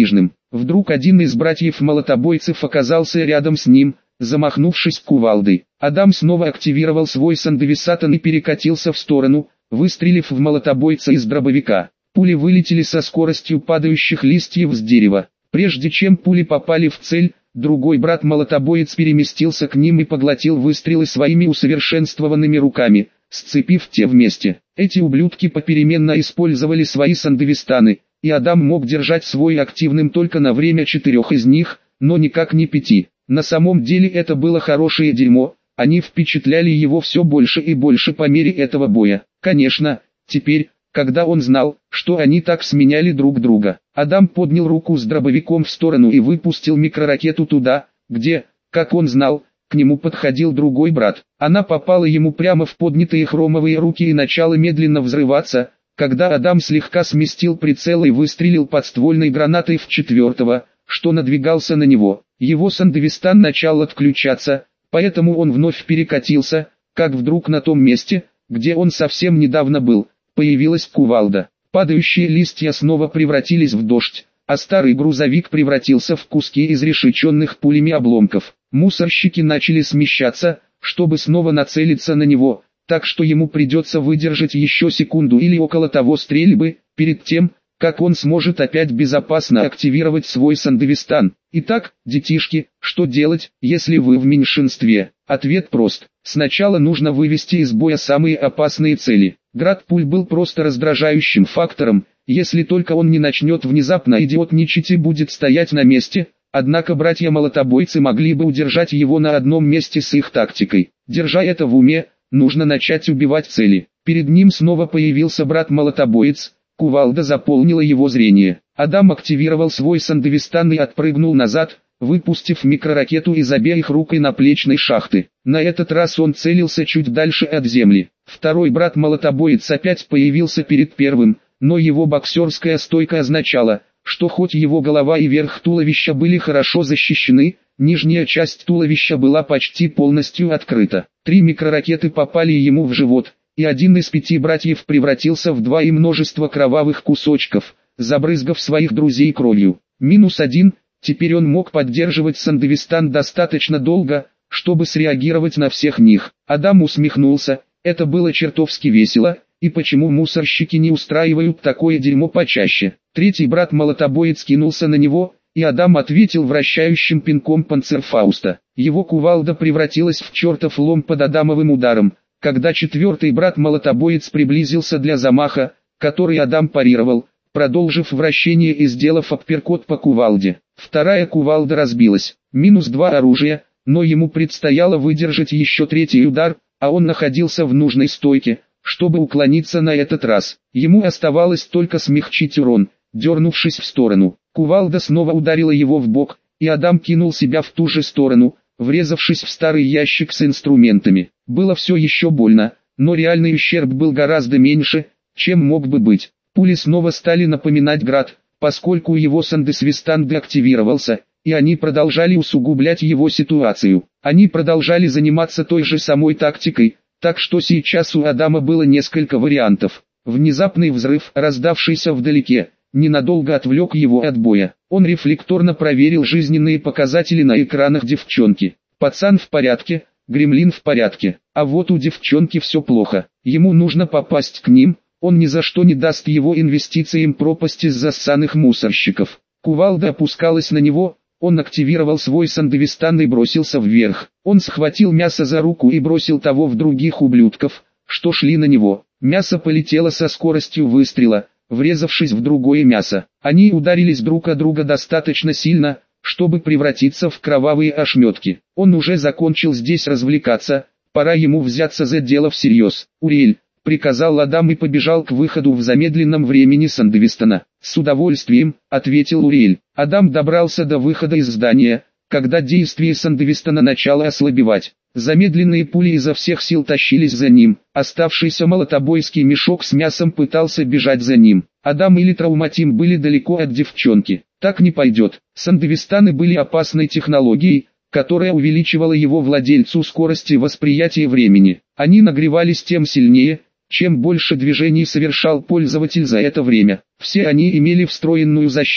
Вдруг один из братьев-молотобойцев оказался рядом с ним, замахнувшись кувалдой. Адам снова активировал свой сандевисатан и перекатился в сторону, выстрелив в молотобойца из дробовика. Пули вылетели со скоростью падающих листьев с дерева. Прежде чем пули попали в цель, другой брат-молотобоец переместился к ним и поглотил выстрелы своими усовершенствованными руками, сцепив те вместе. Эти ублюдки попеременно использовали свои сандевистаны, и Адам мог держать свой активным только на время 4 из них, но никак не 5. На самом деле это было хорошее дерьмо, они впечатляли его все больше и больше по мере этого боя. Конечно, теперь, когда он знал, что они так сменяли друг друга, Адам поднял руку с дробовиком в сторону и выпустил микроракету туда, где, как он знал, к нему подходил другой брат. Она попала ему прямо в поднятые хромовые руки и начала медленно взрываться, когда Адам слегка сместил прицел и выстрелил подствольной гранатой в четвертого, что надвигался на него. Его сандевистан начал отключаться, поэтому он вновь перекатился, как вдруг на том месте, где он совсем недавно был, появилась кувалда. Падающие листья снова превратились в дождь, а старый грузовик превратился в куски изрешеченных пулями обломков. Мусорщики начали смещаться, чтобы снова нацелиться на него, так что ему придется выдержать еще секунду или около того стрельбы, перед тем, как он сможет опять безопасно активировать свой сандевистан. Итак, детишки, что делать, если вы в меньшинстве? Ответ прост. Сначала нужно вывести из боя самые опасные цели. Град пуль был просто раздражающим фактором, если только он не начнет внезапно идиотничать и будет стоять на месте, однако братья-молотобойцы могли бы удержать его на одном месте с их тактикой. Держа это в уме, нужно начать убивать цели. Перед ним снова появился брат-молотобоец, кувалда заполнила его зрение. Адам активировал свой сандевистан и отпрыгнул назад, выпустив микроракету из обеих рук и наплечной шахты. На этот раз он целился чуть дальше от земли. Второй брат-молотобоец опять появился перед первым, но его боксерская стойка означала, что хоть его голова и верх туловища были хорошо защищены, нижняя часть туловища была почти полностью открыта. 3 микроракеты попали ему в живот, и один из 5 братьев превратился в 2 и множество кровавых кусочков, забрызгав своих друзей кровью. -1, теперь он мог поддерживать сандевистан достаточно долго, чтобы среагировать на всех них. Адам усмехнулся, это было чертовски весело, и почему мусорщики не устраивают такое дерьмо почаще. Третий брат-молотобоец кинулся на него, и Адам ответил вращающим пинком панцерфауста. Его кувалда превратилась в чертов лом под Адамовым ударом, когда четвертый брат-молотобоец приблизился для замаха, который Адам парировал, продолжив вращение и сделав апперкот по кувалде. Вторая кувалда разбилась. -2 оружия, но ему предстояло выдержать еще третий удар, а он находился в нужной стойке, чтобы уклониться на этот раз. Ему оставалось только смягчить урон, дернувшись в сторону. Кувалда снова ударила его в бок, и Адам кинул себя в ту же сторону, врезавшись в старый ящик с инструментами. Было все еще больно, но реальный ущерб был гораздо меньше, чем мог бы быть. Пули снова стали напоминать град, поскольку его сандесвистан деактивировался, и они продолжали усугублять его ситуацию. Они продолжали заниматься той же самой тактикой, так что сейчас у Адама было несколько вариантов. Внезапный взрыв, раздавшийся вдалеке, ненадолго отвлек его от боя. Он рефлекторно проверил жизненные показатели на экранах девчонки. Пацан в порядке, гремлин в порядке, а вот у девчонки все плохо. Ему нужно попасть к ним, он ни за что не даст его инвестициям пропасть из зассаных мусорщиков. Кувалда опускалась на него, он активировал свой сандевистан и бросился вверх. Он схватил мясо за руку и бросил того в других ублюдков, что шли на него. Мясо полетело со скоростью выстрела, врезавшись в другое мясо. Они ударились друг о друга достаточно сильно, чтобы превратиться в кровавые ошметки. Он уже закончил здесь развлекаться, пора ему взяться за дело всерьез. «Уриэль», — приказал Адам и побежал к выходу в замедленном времени сандевистана. «С удовольствием», — ответил Уриэль. Адам добрался до выхода из здания, когда действие сандевистана начало ослабевать. Замедленные пули изо всех сил тащились за ним. Оставшийся молотобойский мешок с мясом пытался бежать за ним. Адам или Трауматим были далеко от девчонки. Так не пойдет. Сандевистаны были опасной технологией, которая увеличивала его владельцу скорости восприятия времени. Они нагревались тем сильнее, чем больше движений совершал пользователь за это время. Все они имели встроенную защиту,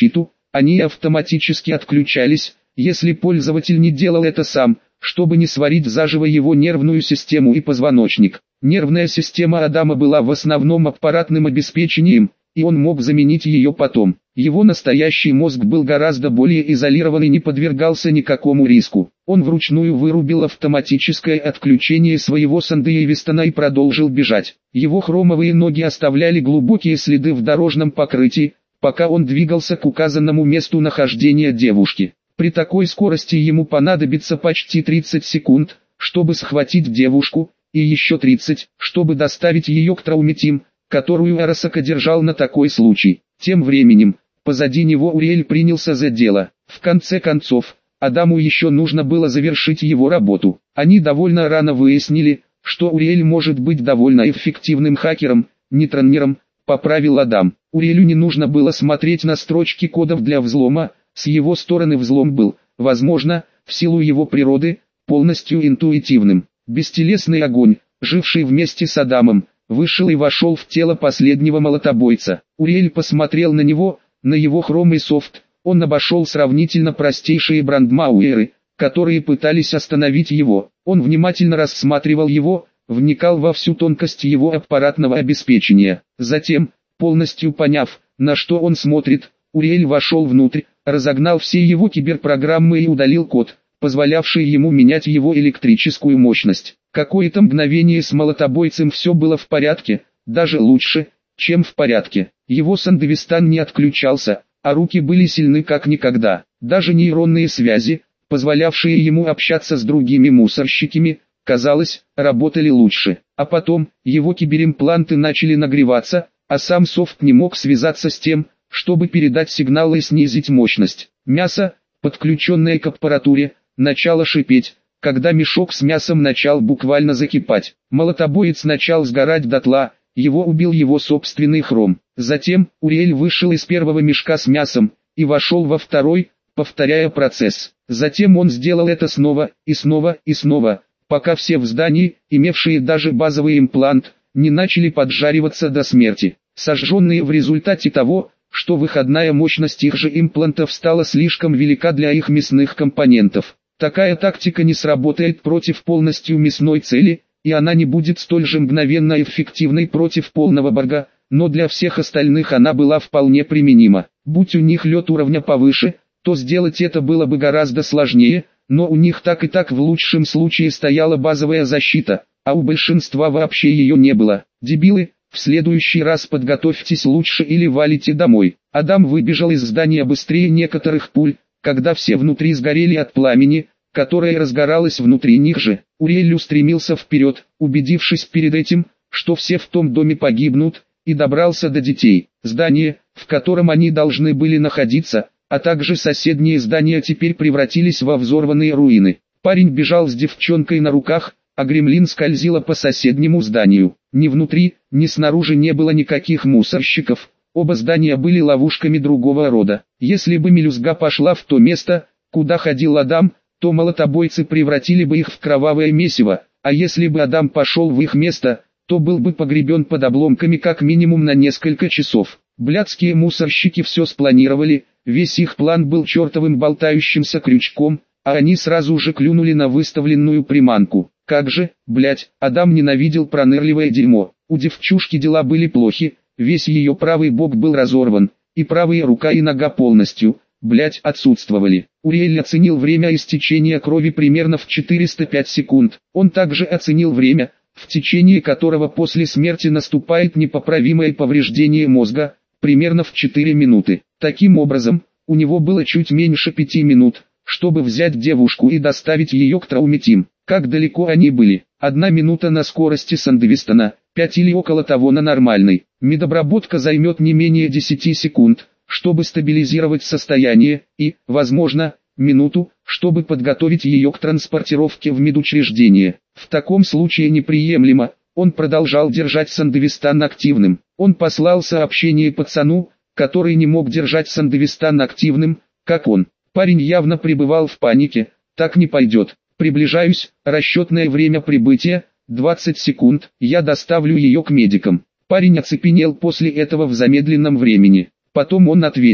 Они автоматически отключались, если пользователь не делал это сам, чтобы не сварить заживо его нервную систему и позвоночник. Нервная система Адама была в основном аппаратным обеспечением, и он мог заменить ее потом. Его настоящий мозг был гораздо более изолирован и не подвергался никакому риску. Он вручную вырубил автоматическое отключение своего Сандеевистона и продолжил бежать. Его хромовые ноги оставляли глубокие следы в дорожном покрытии, пока он двигался к указанному месту нахождения девушки. При такой скорости ему понадобится почти 30 секунд, чтобы схватить девушку, и еще 30, чтобы доставить ее к Траумитим, которую Арасака держал на такой случай. Тем временем, позади него Уриэль принялся за дело. В конце концов, Адаму еще нужно было завершить его работу. Они довольно рано выяснили, что Уриэль может быть довольно эффективным хакером, нейтронером, поправил Адам. Уриэлю не нужно было смотреть на строчки кодов для взлома, с его стороны взлом был, возможно, в силу его природы, полностью интуитивным. Бестелесный огонь, живший вместе с Адамом, вышел и вошел в тело последнего молотобойца. Уриэль посмотрел на него, на его хромый софт. Он обошел сравнительно простейшие брандмауэры, которые пытались остановить его. Он внимательно рассматривал его, вникал во всю тонкость его аппаратного обеспечения. Затем, полностью поняв, на что он смотрит, Уриэль вошел внутрь, разогнал все его киберпрограммы и удалил код, позволявший ему менять его электрическую мощность. Какое-то мгновение с молотобойцем все было в порядке, даже лучше, чем в порядке. Его Сандевистан не отключался, а руки были сильны как никогда. Даже нейронные связи, позволявшие ему общаться с другими мусорщиками, казалось, работали лучше. А потом, его киберимпланты начали нагреваться, а сам софт не мог связаться с тем, чтобы передать сигналы и снизить мощность. Мясо, подключенное к аппаратуре, начало шипеть, когда мешок с мясом начал буквально закипать. Молотобоец начал сгорать дотла, его убил его собственный хром. Затем, Уриэль вышел из первого мешка с мясом, и вошел во второй, повторяя процесс. Затем он сделал это снова, и снова, и снова, пока все в здании, имевшие даже базовый имплант, не начали поджариваться до смерти. Сожженные в результате того, что выходная мощность их же имплантов стала слишком велика для их мясных компонентов. Такая тактика не сработает против полностью мясной цели, и она не будет столь же мгновенно эффективной против полного борга, но для всех остальных она была вполне применима. Будь у них лед уровня повыше, то сделать это было бы гораздо сложнее, но у них так и так в лучшем случае стояла базовая защита, а у большинства вообще ее не было. Дебилы! В следующий раз подготовьтесь лучше или валите домой. Адам выбежал из здания быстрее некоторых пуль, когда все внутри сгорели от пламени, которое разгоралось внутри них же. Уриэль устремился вперед, убедившись перед этим, что все в том доме погибнут, и добрался до детей. Здание, в котором они должны были находиться, а также соседние здания теперь превратились во взорванные руины. Парень бежал с девчонкой на руках, а гремлин скользила по соседнему зданию. Ни внутри, ни снаружи не было никаких мусорщиков, оба здания были ловушками другого рода. Если бы мелюзга пошла в то место, куда ходил Адам, то молотобойцы превратили бы их в кровавое месиво, а если бы Адам пошел в их место, то был бы погребен под обломками как минимум на несколько часов. Блядские мусорщики все спланировали, весь их план был чертовым болтающимся крючком, а они сразу же клюнули на выставленную приманку. Как же, блять, Адам ненавидел пронырливое дерьмо. У девчушки дела были плохи, весь ее правый бок был разорван, и правая рука и нога полностью, блять, отсутствовали. Уриэль оценил время истечения крови примерно в 405 секунд. Он также оценил время, в течение которого после смерти наступает непоправимое повреждение мозга, примерно в 4 минуты. Таким образом, у него было чуть меньше 5 минут, чтобы взять девушку и доставить ее к Траумитим. Как далеко они были? 1 минута на скорости Сандевистона, 5 или около того на нормальной. Медобработка займет не менее 10 секунд, чтобы стабилизировать состояние, и, возможно, минуту, чтобы подготовить ее к транспортировке в медучреждение. В таком случае неприемлемо, он продолжал держать Сандевистан активным. Он послал сообщение пацану, который не мог держать Сандевистан активным, как он. Парень явно пребывал в панике. Так не пойдет. Приближаюсь, расчетное время прибытия, 20 секунд, я доставлю ее к медикам. Парень оцепенел после этого в замедленном времени. Потом он ответил: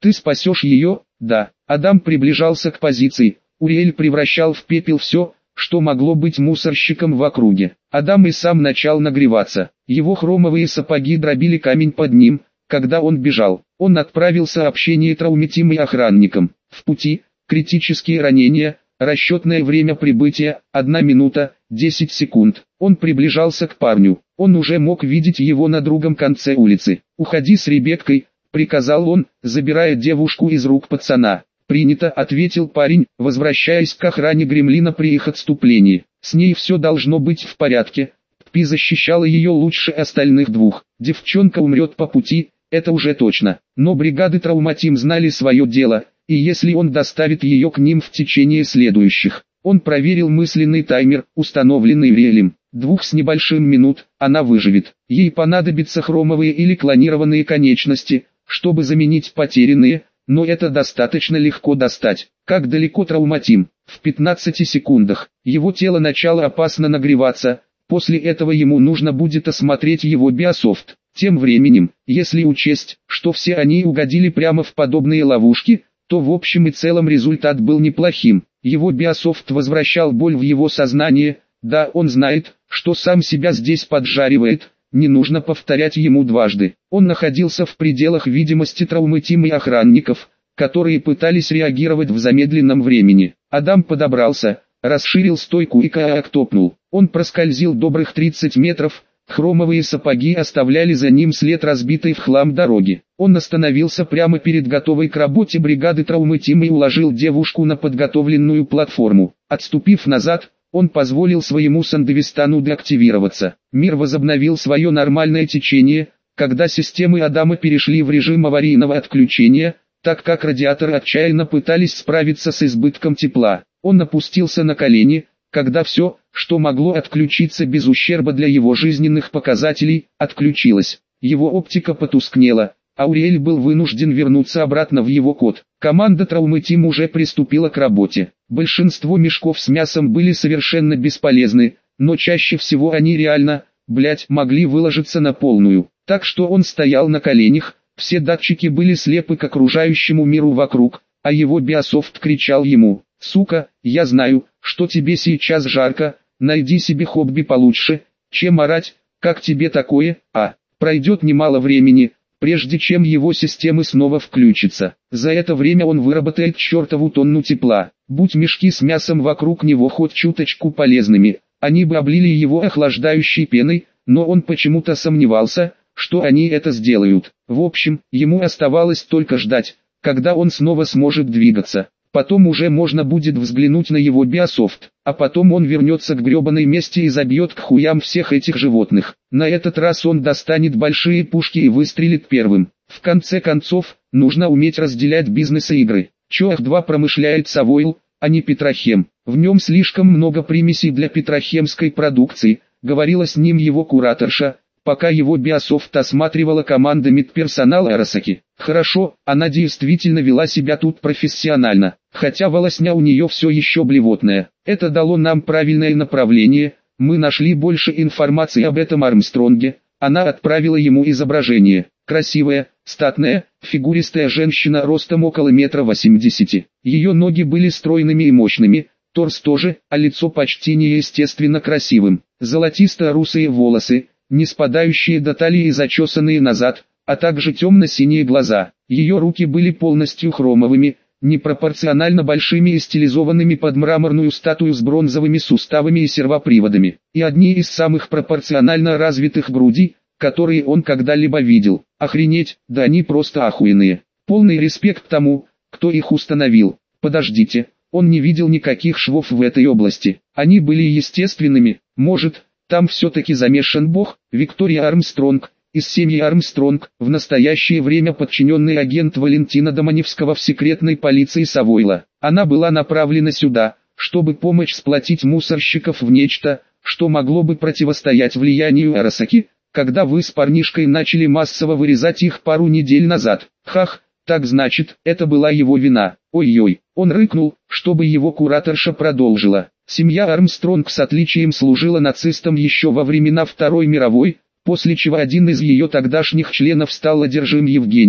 Ты спасешь ее? Да. Адам приближался к позиции. Уриэль превращал в пепел все, что могло быть мусорщиком в округе. Адам и сам начал нагреваться. Его хромовые сапоги дробили камень под ним, когда он бежал. Он отправил сообщение травматим и охранникам. В пути, критические ранения, расчетное время прибытия, 1 минута, 10 секунд. Он приближался к парню. Он уже мог видеть его на другом конце улицы. «Уходи с Ребеккой», — приказал он, забирая девушку из рук пацана. «Принято», — ответил парень, возвращаясь к охране Гремлина при их отступлении. «С ней все должно быть в порядке. Пи защищала ее лучше остальных двух. Девчонка умрет по пути, это уже точно. Но бригады травматим знали свое дело, и если он доставит ее к ним в течение следующих». Он проверил мысленный таймер, установленный Уриэлем. 2 с небольшим минут, она выживет. Ей понадобятся хромовые или клонированные конечности, чтобы заменить потерянные, но это достаточно легко достать. Как далеко травматим? В 15 секундах. Его тело начало опасно нагреваться, после этого ему нужно будет осмотреть его биософт. Тем временем, если учесть, что все они угодили прямо в подобные ловушки, то в общем и целом результат был неплохим. Его биософт возвращал боль в его сознание. Да, он знает, что сам себя здесь поджаривает, не нужно повторять ему дважды. Он находился в пределах видимости травматим и охранников, которые пытались реагировать в замедленном времени. Адам подобрался, расширил стойку и каак топнул. Он проскользил добрых 30 метров, хромовые сапоги оставляли за ним след разбитой в хлам дороги. Он остановился прямо перед готовой к работе бригады травматим и уложил девушку на подготовленную платформу. Отступив назад, он позволил своему Сандевистану деактивироваться. Мир возобновил свое нормальное течение, когда системы Адама перешли в режим аварийного отключения, так как радиаторы отчаянно пытались справиться с избытком тепла. Он опустился на колени, когда все, что могло отключиться без ущерба для его жизненных показателей, отключилось. Его оптика потускнела, а Уриэль был вынужден вернуться обратно в его код. Команда травматим уже приступила к работе. Большинство мешков с мясом были совершенно бесполезны, но чаще всего они реально, могли выложиться на полную. Так что он стоял на коленях, все датчики были слепы к окружающему миру вокруг, а его биософт кричал ему: «Сука, я знаю, что тебе сейчас жарко, найди себе хобби получше, чем орать, как тебе такое, Пройдет немало времени, прежде чем его системы снова включатся. За это время он выработает чертову тонну тепла. Будь мешки с мясом вокруг него хоть чуточку полезными, они бы облили его охлаждающей пеной, но он почему-то сомневался, что они это сделают. В общем, ему оставалось только ждать, когда он снова сможет двигаться. Потом уже можно будет взглянуть на его биософт, а потом он вернется к гребаной мести и забьет к хуям всех этих животных. На этот раз он достанет большие пушки и выстрелит первым. В конце концов, нужно уметь разделять бизнес и игры. ЧОАХ-2 промышляет Савойл, а не Петрохем. В нем слишком много примесей для петрохемской продукции, говорила с ним его кураторша, пока его биософт осматривала команда медперсонала Арасаки. Хорошо, она действительно вела себя тут профессионально, хотя волосня у нее все еще блевотная. Это дало нам правильное направление, мы нашли больше информации об этом Армстронге. Она отправила ему изображение. Красивая, статная, фигуристая женщина ростом около 1,80 м. Ее ноги были стройными и мощными, торс тоже, а лицо почти неестественно красивым. Золотисто-русые волосы, не спадающие до талии и зачесанные назад, а также темно-синие глаза. Ее руки были полностью хромовыми, непропорционально большими и стилизованными под мраморную статую с бронзовыми суставами и сервоприводами, и одни из самых пропорционально развитых грудей, которые он когда-либо видел. Охренеть, да они просто охуенные. Полный респект тому, кто их установил. Подождите, он не видел никаких швов в этой области. Они были естественными, может, там все-таки замешан бог, Виктория Армстронг, из семьи Армстронг, в настоящее время подчиненный агент Валентина Доманевского в секретной полиции Савойла. Она была направлена сюда, чтобы помочь сплотить мусорщиков в нечто, что могло бы противостоять влиянию Арасаки, когда вы с парнишкой начали массово вырезать их пару недель назад. Хах, так значит, это была его вина. Ой-ой, он рыкнул, чтобы его кураторша продолжила. Семья Армстронг с отличием служила нацистам еще во времена Второй мировой, после чего один из ее тогдашних членов стал одержим Евгеникой.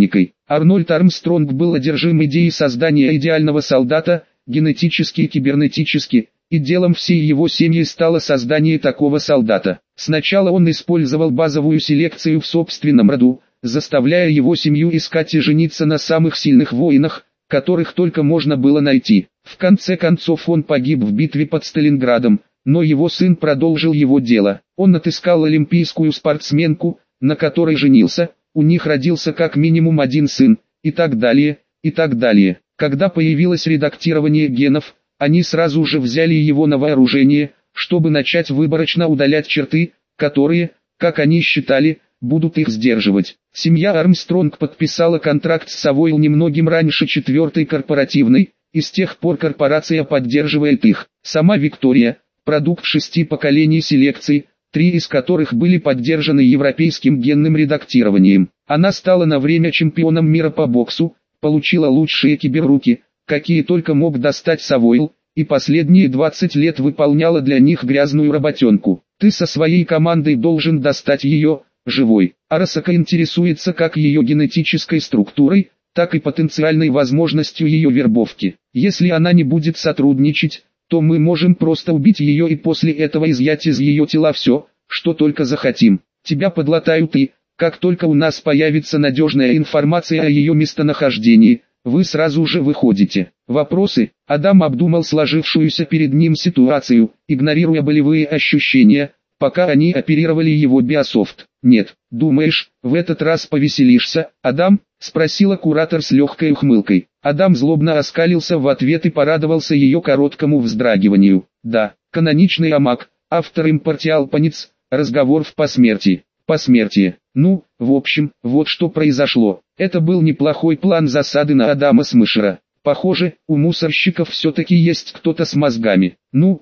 Арнольд Армстронг был одержим идеей создания идеального солдата, генетически и кибернетически, и делом всей его семьи стало создание такого солдата. Сначала он использовал базовую селекцию в собственном роду, заставляя его семью искать и жениться на самых сильных воинах, которых только можно было найти. В конце концов он погиб в битве под Сталинградом, но его сын продолжил его дело. Он отыскал олимпийскую спортсменку, на которой женился, у них родился как минимум один сын, и так далее, и так далее. Когда появилось редактирование генов, они сразу же взяли его на вооружение, чтобы начать выборочно удалять черты, которые, как они считали, будут их сдерживать. Семья Армстронг подписала контракт с Savoil немногим раньше 4-й корпоративной, и с тех пор корпорация поддерживает их. Сама Виктория, продукт 6 поколений селекции, 3 из которых были поддержаны европейским генным редактированием. Она стала на время чемпионом мира по боксу, получила лучшие киберруки, какие только мог достать Savoil, и последние 20 лет выполняла для них грязную работенку. Ты со своей командой должен достать ее, живой. Арасака интересуется как ее генетической структурой, так и потенциальной возможностью ее вербовки. Если она не будет сотрудничать, то мы можем просто убить ее и после этого изъять из ее тела все, что только захотим. Тебя подлатают и, как только у нас появится надежная информация о ее местонахождении, вы сразу же выходите. Вопросы? Адам обдумал сложившуюся перед ним ситуацию, игнорируя болевые ощущения, пока они оперировали его биософт. «Нет, думаешь, в этот раз повеселишься, Адам?» – спросила куратор с легкой ухмылкой. Адам злобно оскалился в ответ и порадовался ее короткому вздрагиванию. «Да, каноничный амак, автор импортиалпанец, разговор в посмертии». «Посмертие. Ну, в общем, вот что произошло. Это был неплохой план засады на Адама Смышера. Похоже, у мусорщиков все-таки есть кто-то с мозгами.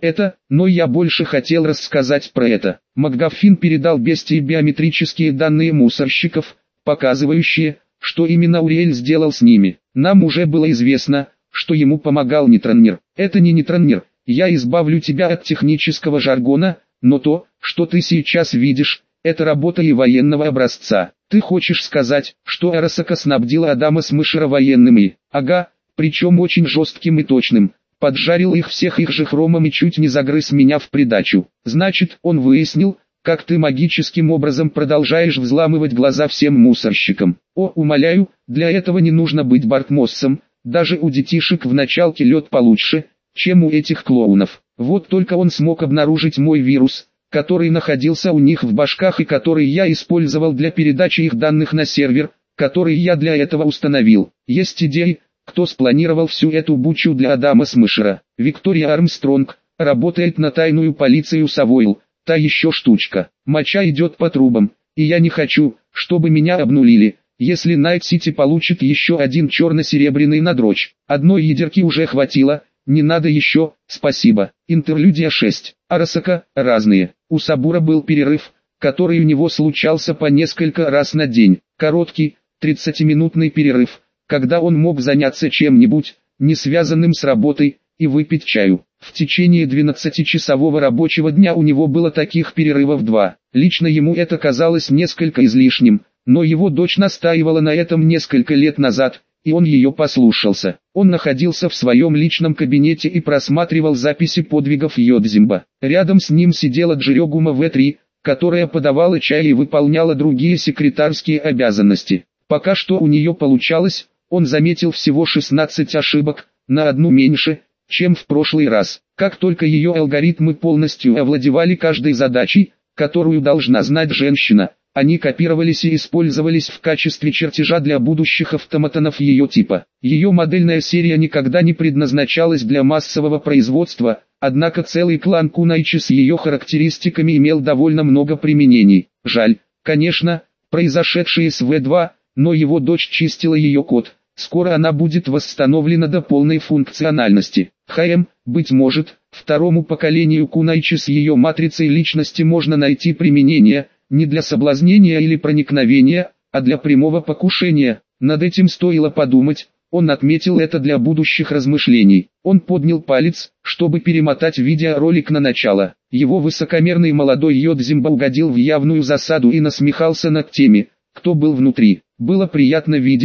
Но я больше хотел рассказать про это». МакГаффин передал бестии биометрические данные мусорщиков, показывающие, что именно Уриэль сделал с ними. Нам уже было известно, что ему помогал Нейтронер. Это не Нейтронер. Я избавлю тебя от технического жаргона, но то, что ты сейчас видишь, это работа и военного образца. Ты хочешь сказать, что Арасака снабдила Адама Смышера военным и... Ага, причем очень жестким и точным. Поджарил их всех их же хромом и чуть не загрыз меня в придачу. Значит, он выяснил, как ты магическим образом продолжаешь взламывать глаза всем мусорщикам. О, умоляю, для этого не нужно быть Бартмоссом. Даже у детишек в началке лед получше, чем у этих клоунов. Вот только он смог обнаружить мой вирус, который находился у них в башках и который я использовал для передачи их данных на сервер, который я для этого установил. Есть идеи, кто спланировал всю эту бучу для Адама Смышера? Виктория Армстронг, работает на тайную полицию Savoil, та еще штучка. Моча идет по трубам, и я не хочу, чтобы меня обнулили, если Найт-Сити получит еще один черно-серебряный надрочь. Одной ядерки уже хватило, не надо еще, спасибо. Интерлюдия 6. Арасака, разные. У Сабура был перерыв, который у него случался по несколько раз на день. Короткий, 30-минутный перерыв, когда он мог заняться чем-нибудь, не связанным с работой, и выпить чаю. В течение 12-часового рабочего дня у него было таких перерывов 2. Лично ему это казалось несколько излишним, но его дочь настаивала на этом несколько лет назад, и он ее послушался. Он находился в своем личном кабинете и просматривал записи подвигов Йодзимба. Рядом с ним сидела Джирёгума В3, которая подавала чай и выполняла другие секретарские обязанности. Пока что у нее получалось, он заметил всего 16 ошибок, на одну меньше, чем в прошлый раз. Как только ее алгоритмы полностью овладевали каждой задачей, которую должна знать женщина, они копировались и использовались в качестве чертежа для будущих автоматонов ее типа. Ее модельная серия никогда не предназначалась для массового производства, однако целый клан Кунайчи с ее характеристиками имел довольно много применений. Жаль, конечно, произошедшее с В2, но его дочь чистила ее код. Скоро она будет восстановлена до полной функциональности. Быть может, второму поколению Кунайчи с ее матрицей личности можно найти применение, не для соблазнения или проникновения, а для прямого покушения. Над этим стоило подумать, он отметил это для будущих размышлений. Он поднял палец, чтобы перемотать видеоролик на начало. Его высокомерный молодой Йодзимба угодил в явную засаду и насмехался над теми, кто был внутри. Было приятно видеть,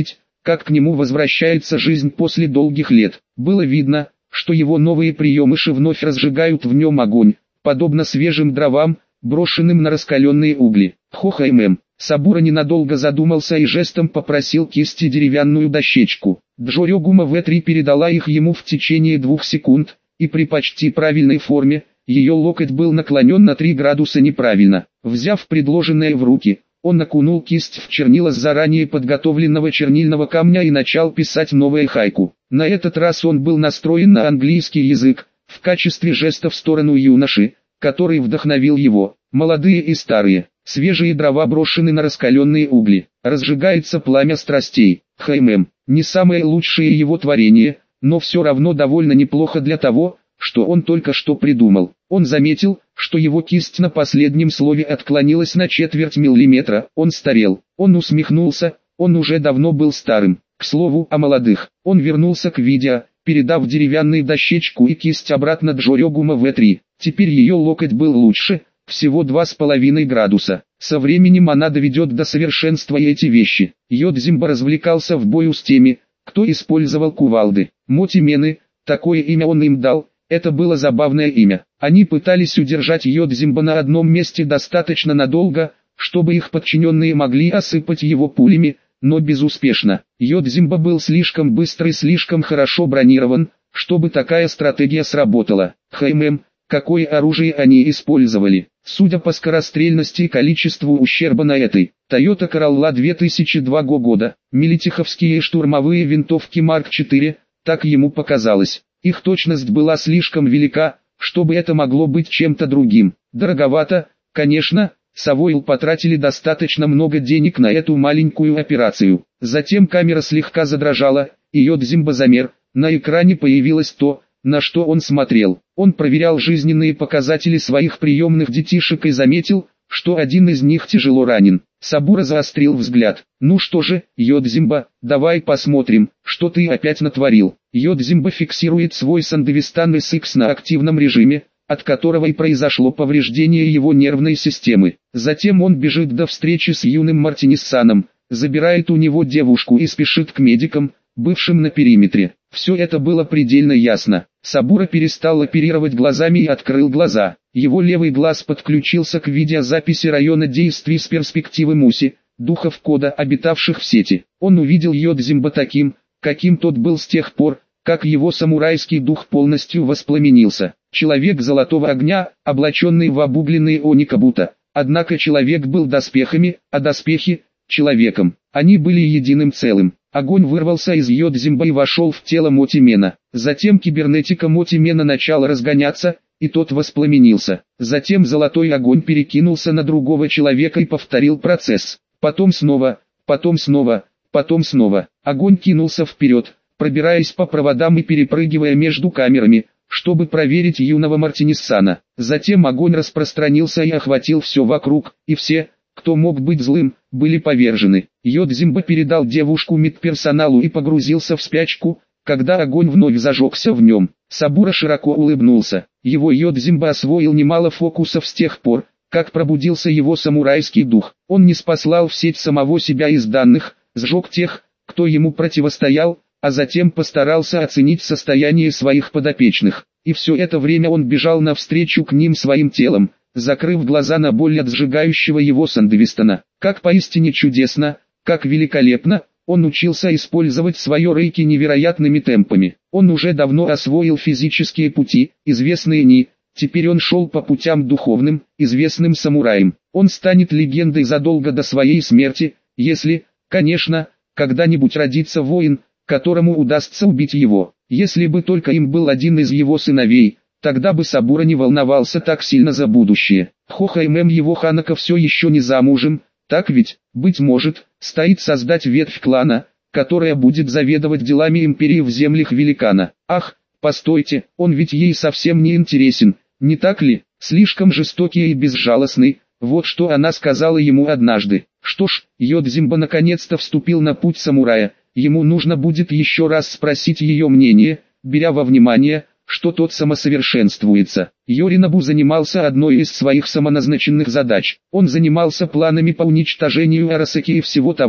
как к нему возвращается жизнь после долгих лет. Было видно, что его новые приемыши вновь разжигают в нем огонь, подобно свежим дровам, брошенным на раскаленные угли. Хохаймем. Сабура ненадолго задумался и жестом попросил кисти деревянную дощечку. Джорёгума В3 передала их ему в течение 2 секунд, и при почти правильной форме, ее локоть был наклонен на 3 градуса неправильно. Взяв предложенное в руки, он окунул кисть в чернила с заранее подготовленного чернильного камня и начал писать новое хайку. На этот раз он был настроен на английский язык, в качестве жеста в сторону юноши, который вдохновил его. Молодые и старые, свежие дрова брошены на раскаленные угли, разжигается пламя страстей. Хаймем, не самое лучшее его творение, но все равно довольно неплохо для того, что он только что придумал. Он заметил, что его кисть на последнем слове отклонилась на 0,25 миллиметра. Он старел. Он усмехнулся, он уже давно был старым. К слову о молодых, он вернулся к видео, передав деревянную дощечку и кисть обратно Джорёгума В3. Теперь ее локоть был лучше, всего 2,5 градуса. Со временем она доведет до совершенства и эти вещи. Йодзимба развлекался в бою с теми, кто использовал кувалды. Мотимены, такое имя он им дал, это было забавное имя. Они пытались удержать Йодзимба на одном месте достаточно надолго, чтобы их подчиненные могли осыпать его пулями, но безуспешно. Йодзимба был слишком быстрый и слишком хорошо бронирован, чтобы такая стратегия сработала. Хаймем, какое оружие они использовали? Судя по скорострельности и количеству ущерба на этой Toyota Corolla 2002 года, милитиховские штурмовые винтовки Марк IV, так ему показалось. Их точность была слишком велика, чтобы это могло быть чем-то другим. Дороговато, конечно, Савойл потратили достаточно много денег на эту маленькую операцию. Затем камера слегка задрожала, и Йодзимба замер, на экране появилось то, на что он смотрел. Он проверял жизненные показатели своих приемных детишек и заметил, что один из них тяжело ранен. Сабура заострил взгляд. «Ну что же, Йодзимба, давай посмотрим, что ты опять натворил». Йодзимба фиксирует свой Сандевистан SX на активном режиме, от которого и произошло повреждение его нервной системы. Затем он бежит до встречи с юным Мартинессаном, забирает у него девушку и спешит к медикам, бывшим на периметре. Все это было предельно ясно. Сабура перестал оперировать глазами и открыл глаза. Его левый глаз подключился к видеозаписи района действий с перспективы Муси, духов кода, обитавших в сети. Он увидел Йодзимба таким, каким тот был с тех пор, как его самурайский дух полностью воспламенился. Человек золотого огня, облаченный в обугленные оникабута. Однако человек был доспехами, а доспехи – человеком. Они были единым целым. Огонь вырвался из Йодзимба и вошел в тело Мотимена. Затем кибернетика Мотимена начала разгоняться, и тот воспламенился. Затем золотой огонь перекинулся на другого человека и повторил процесс. Потом снова, потом снова, потом снова. Огонь кинулся вперед, пробираясь по проводам и перепрыгивая между камерами, чтобы проверить юного Мартинессана. Затем огонь распространился и охватил все вокруг, и все, кто мог быть злым, были повержены. Йодзимба передал девушку медперсоналу и погрузился в спячку, когда огонь вновь зажегся в нем. Сабура широко улыбнулся. Его Йодзимба освоил немало фокусов с тех пор, как пробудился его самурайский дух. Он не спаслал в сеть самого себя из данных, сжег тех, кто ему противостоял, а затем постарался оценить состояние своих подопечных. И все это время он бежал навстречу к ним своим телом, закрыв глаза на боль от сжигающего его Сандевистана. Как поистине чудесно, как великолепно, он учился использовать свое рейки невероятными темпами. Он уже давно освоил физические пути, известные Ни, теперь он шел по путям духовным, известным самураям. Он станет легендой задолго до своей смерти, если, конечно, когда-нибудь родится воин, которому удастся убить его. Если бы только им был один из его сыновей, тогда бы Сабура не волновался так сильно за будущее. Хохаймем его Ханако все еще не замужем, так ведь, быть может, стоит создать ветвь клана, которая будет заведовать делами империи в землях великана. Ах, постойте, он ведь ей совсем не интересен, не так ли? Слишком жестокий и безжалостный, вот что она сказала ему однажды. Что ж, Йодзимба наконец-то вступил на путь самурая, ему нужно будет еще раз спросить ее мнение, беря во внимание, что тот самосовершенствуется. Йоринобу занимался одной из своих самоназначенных задач. Он занимался планами по уничтожению Арасаки и всего того,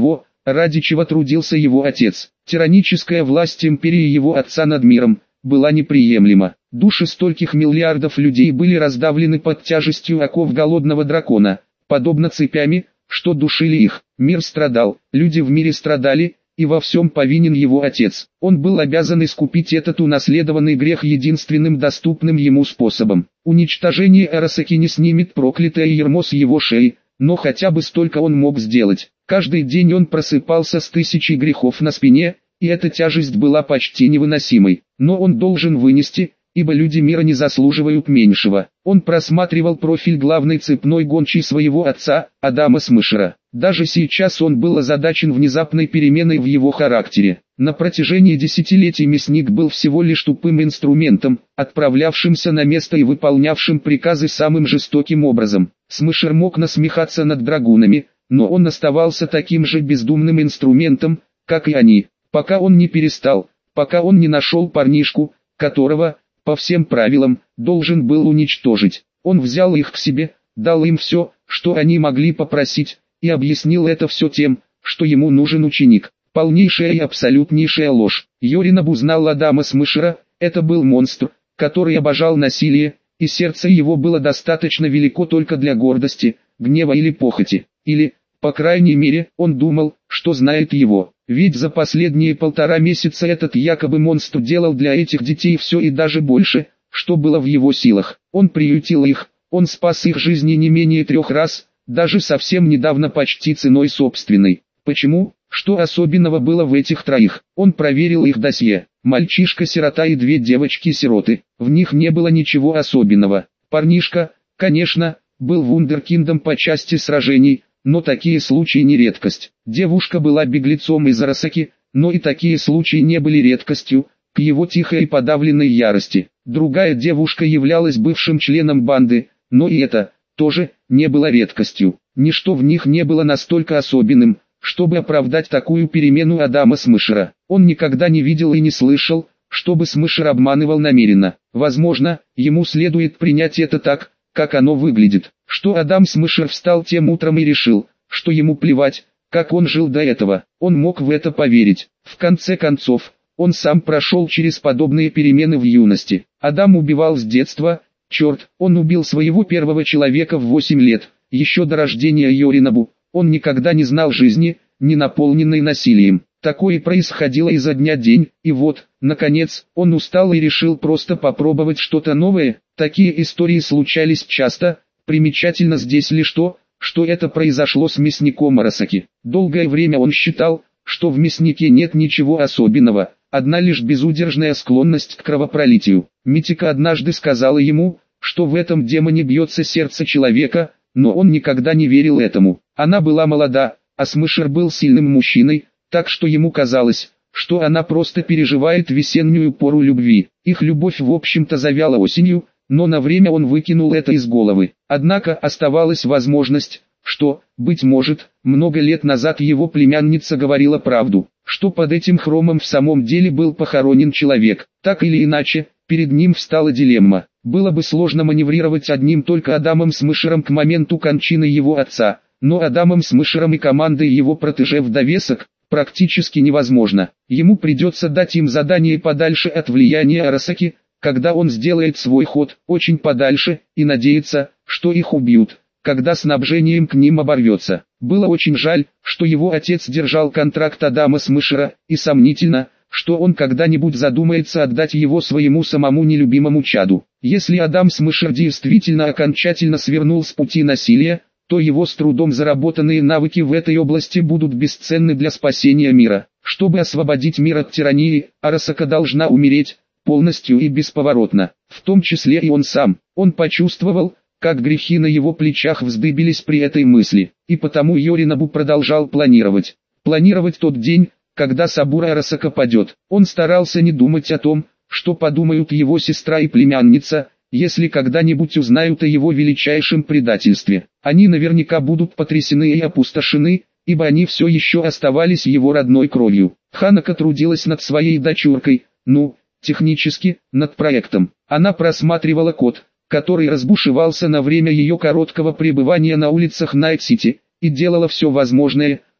ради чего трудился его отец. Тираническая власть империи его отца над миром была неприемлема. Души стольких миллиардов людей были раздавлены под тяжестью оков голодного дракона, подобно цепями, что душили их. Мир страдал, люди в мире страдали, и во всем повинен его отец. Он был обязан искупить этот унаследованный грех единственным доступным ему способом. Уничтожение Арасаки не снимет проклятое ярмо с его шеи, но хотя бы столько он мог сделать. Каждый день он просыпался с 1000 грехов на спине, и эта тяжесть была почти невыносимой. Но он должен вынести, ибо люди мира не заслуживают меньшего. Он просматривал профиль главной цепной гончей своего отца, Адама Смешера. Даже сейчас он был озадачен внезапной переменой в его характере. На протяжении десятилетий мясник был всего лишь тупым инструментом, отправлявшимся на место и выполнявшим приказы самым жестоким образом. Смешер мог насмехаться над драгунами, но он оставался таким же бездумным инструментом, как и они, пока он не перестал, пока он не нашел парнишку, которого, по всем правилам, должен был уничтожить. Он взял их к себе, дал им все, что они могли попросить, и объяснил это все тем, что ему нужен ученик. Полнейшая и абсолютнейшая ложь. Йоринобу знал Адама Смешера, это был монстр, который обожал насилие, и сердце его было достаточно велико только для гордости, гнева или похоти. Или, по крайней мере, он думал, что знает его. Ведь за последние 1,5 месяца этот якобы монстр делал для этих детей все и даже больше, что было в его силах. Он приютил их, он спас их жизни не менее 3 раз, даже совсем недавно почти ценой собственной. Почему? Что особенного было в этих троих? Он проверил их досье. Мальчишка-сирота и 2 девочки-сироты. В них не было ничего особенного. Парнишка, конечно, был вундеркиндом по части сражений, но такие случаи не редкость. Девушка была беглецом из Арасаки, но и такие случаи не были редкостью, к его тихой и подавленной ярости. Другая девушка являлась бывшим членом банды, но и это тоже не было редкостью. Ничто в них не было настолько особенным, чтобы оправдать такую перемену Адама Смешера. Он никогда не видел и не слышал, чтобы Смешер обманывал намеренно. Возможно, ему следует принять это так, как оно выглядит, что Адам Смешер встал тем утром и решил, что ему плевать, как он жил до этого. Он мог в это поверить. В конце концов, он сам прошел через подобные перемены в юности. Адам убивал с детства. Черт, он убил своего первого человека в 8 лет, еще до рождения Йоринобу. Он никогда не знал жизни, не наполненной насилием. Такое происходило изо дня в день, и вот, наконец, он устал и решил просто попробовать что-то новое. Такие истории случались часто. Примечательно здесь лишь то, что это произошло с мясником Арасаки. Долгое время он считал, что в мяснике нет ничего особенного, одна лишь безудержная склонность к кровопролитию. Митика однажды сказала ему, что в этом демоне бьется сердце человека, но он никогда не верил этому. Она была молода, а Смешер был сильным мужчиной, так что ему казалось, что она просто переживает весеннюю пору любви. Их любовь в общем-то завяла осенью, но на время он выкинул это из головы. Однако оставалась возможность, что, быть может, много лет назад его племянница говорила правду, что под этим хромом в самом деле был похоронен человек. Так или иначе, перед ним встала дилемма. Было бы сложно маневрировать одним только Адамом Смешером к моменту кончины его отца, но Адамом Смешером и командой его протеже в довесок практически невозможно. Ему придется дать им задание подальше от влияния Арасаки, когда он сделает свой ход очень подальше, и надеяться, что их убьют, когда снабжением к ним оборвется. Было очень жаль, что его отец держал контракт Адама Смешера, и сомнительно, что он когда-нибудь задумается отдать его своему самому нелюбимому чаду. Если Адам Смешер действительно окончательно свернул с пути насилия, то его с трудом заработанные навыки в этой области будут бесценны для спасения мира. Чтобы освободить мир от тирании, Арасака должна умереть, полностью и бесповоротно, в том числе и он сам. Он почувствовал, как грехи на его плечах вздыбились при этой мысли, и потому Йоринобу продолжал планировать. Планировать тот день, когда Сабура Арасака падет. Он старался не думать о том, что подумают его сестра и племянница, если когда-нибудь узнают о его величайшем предательстве. Они наверняка будут потрясены и опустошены, ибо они все еще оставались его родной кровью. Ханако трудилась над своей дочуркой, технически, над проектом. Она просматривала код, который разбушевался на время ее короткого пребывания на улицах Найт-Сити, и делала все возможное,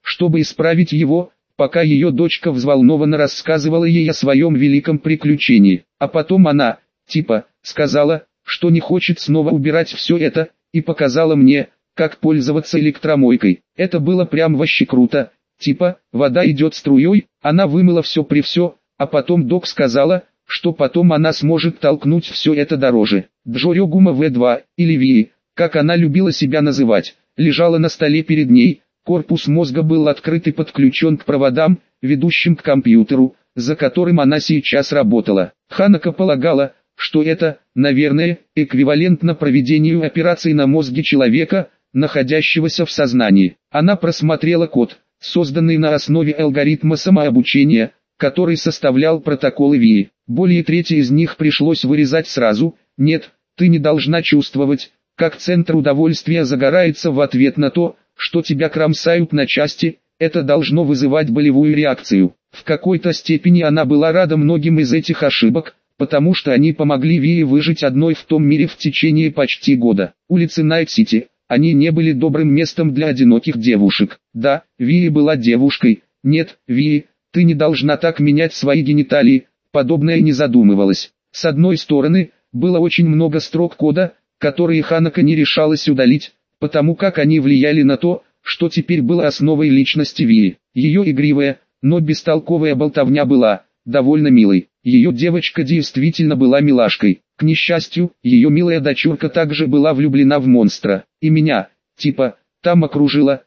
чтобы исправить его, пока ее дочка взволнованно рассказывала ей о своем великом приключении. А потом она, сказала, что не хочет снова убирать все это, и показала мне, как пользоваться электромойкой. Это было прям вообще круто. Вода идет струей, она вымыла все при все, а потом док сказала, что потом она сможет толкнуть все это дороже. Джорёгума В2, или Ви, как она любила себя называть, лежала на столе перед ней, корпус мозга был открыт и подключен к проводам, ведущим к компьютеру, за которым она сейчас работала. Ханако полагала, что это, наверное, эквивалентно проведению операции на мозге человека, находящегося в сознании. Она просмотрела код, созданный на основе алгоритма самообучения, который составлял протоколы ВИИ. Более трети из них пришлось вырезать сразу. Нет, ты не должна чувствовать, как центр удовольствия загорается в ответ на то, что тебя кромсают на части, это должно вызывать болевую реакцию. В какой-то степени она была рада многим из этих ошибок, потому что они помогли Вии выжить одной в том мире в течение почти года. Улицы Найт-Сити, они не были добрым местом для одиноких девушек. Да, Вии была девушкой. Нет, Вии, ты не должна так менять свои гениталии, подобное не задумывалось. С одной стороны, было очень много строк кода, которые Ханако не решалась удалить, потому как они влияли на то, что теперь было основой личности Вии. Ее игривая, но бестолковая болтовня была довольно милой. Ее девочка действительно была милашкой. К несчастью, ее милая дочурка также была влюблена в монстра. И меня, там окружила,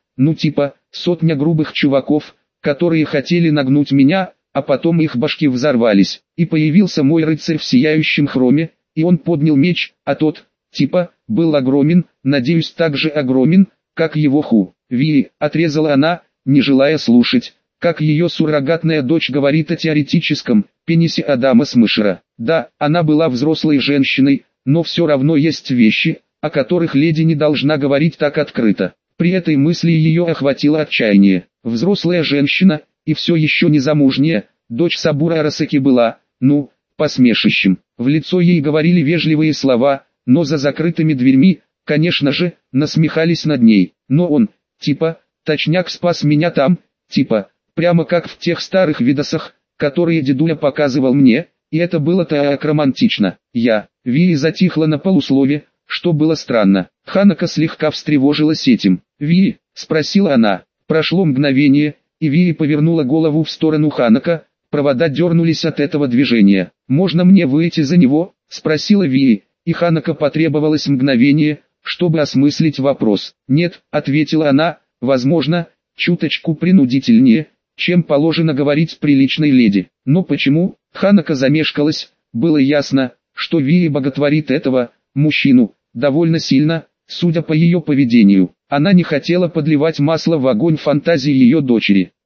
сотня грубых чуваков, которые хотели нагнуть меня, а потом их башки взорвались. И появился мой рыцарь в сияющем хроме, и он поднял меч, а тот, был огромен, надеюсь так же огромен, как его ху. Ви, отрезала она, не желая слушать, как ее суррогатная дочь говорит о теоретическом пенисе Адама Смешера. Да, она была взрослой женщиной, но все равно есть вещи, о которых леди не должна говорить так открыто. При этой мысли ее охватило отчаяние. Взрослая женщина, и все еще незамужняя, дочь Сабура Арасаки была, посмешищем. В лицо ей говорили вежливые слова, но за закрытыми дверьми, конечно же, насмехались над ней. Но он, точняк спас меня там, прямо как в тех старых видосах, которые дедуля показывал мне, и это было так романтично. Вии затихла на полуслове, что было странно. Ханако слегка встревожилась этим. «Вии?» – спросила она. Прошло мгновение, и Вии повернула голову в сторону Ханако, провода дернулись от этого движения. «Можно мне выйти за него?» – спросила Вии, и Ханако потребовалось мгновение, чтобы осмыслить вопрос. «Нет», – ответила она, – «возможно, чуточку принудительнее, чем положено говорить приличной леди». «Но почему?» – Ханако замешкалась, было ясно, что Вии боготворит этого мужчину довольно сильно, судя по ее поведению. Она не хотела подливать масло в огонь фантазии ее дочери.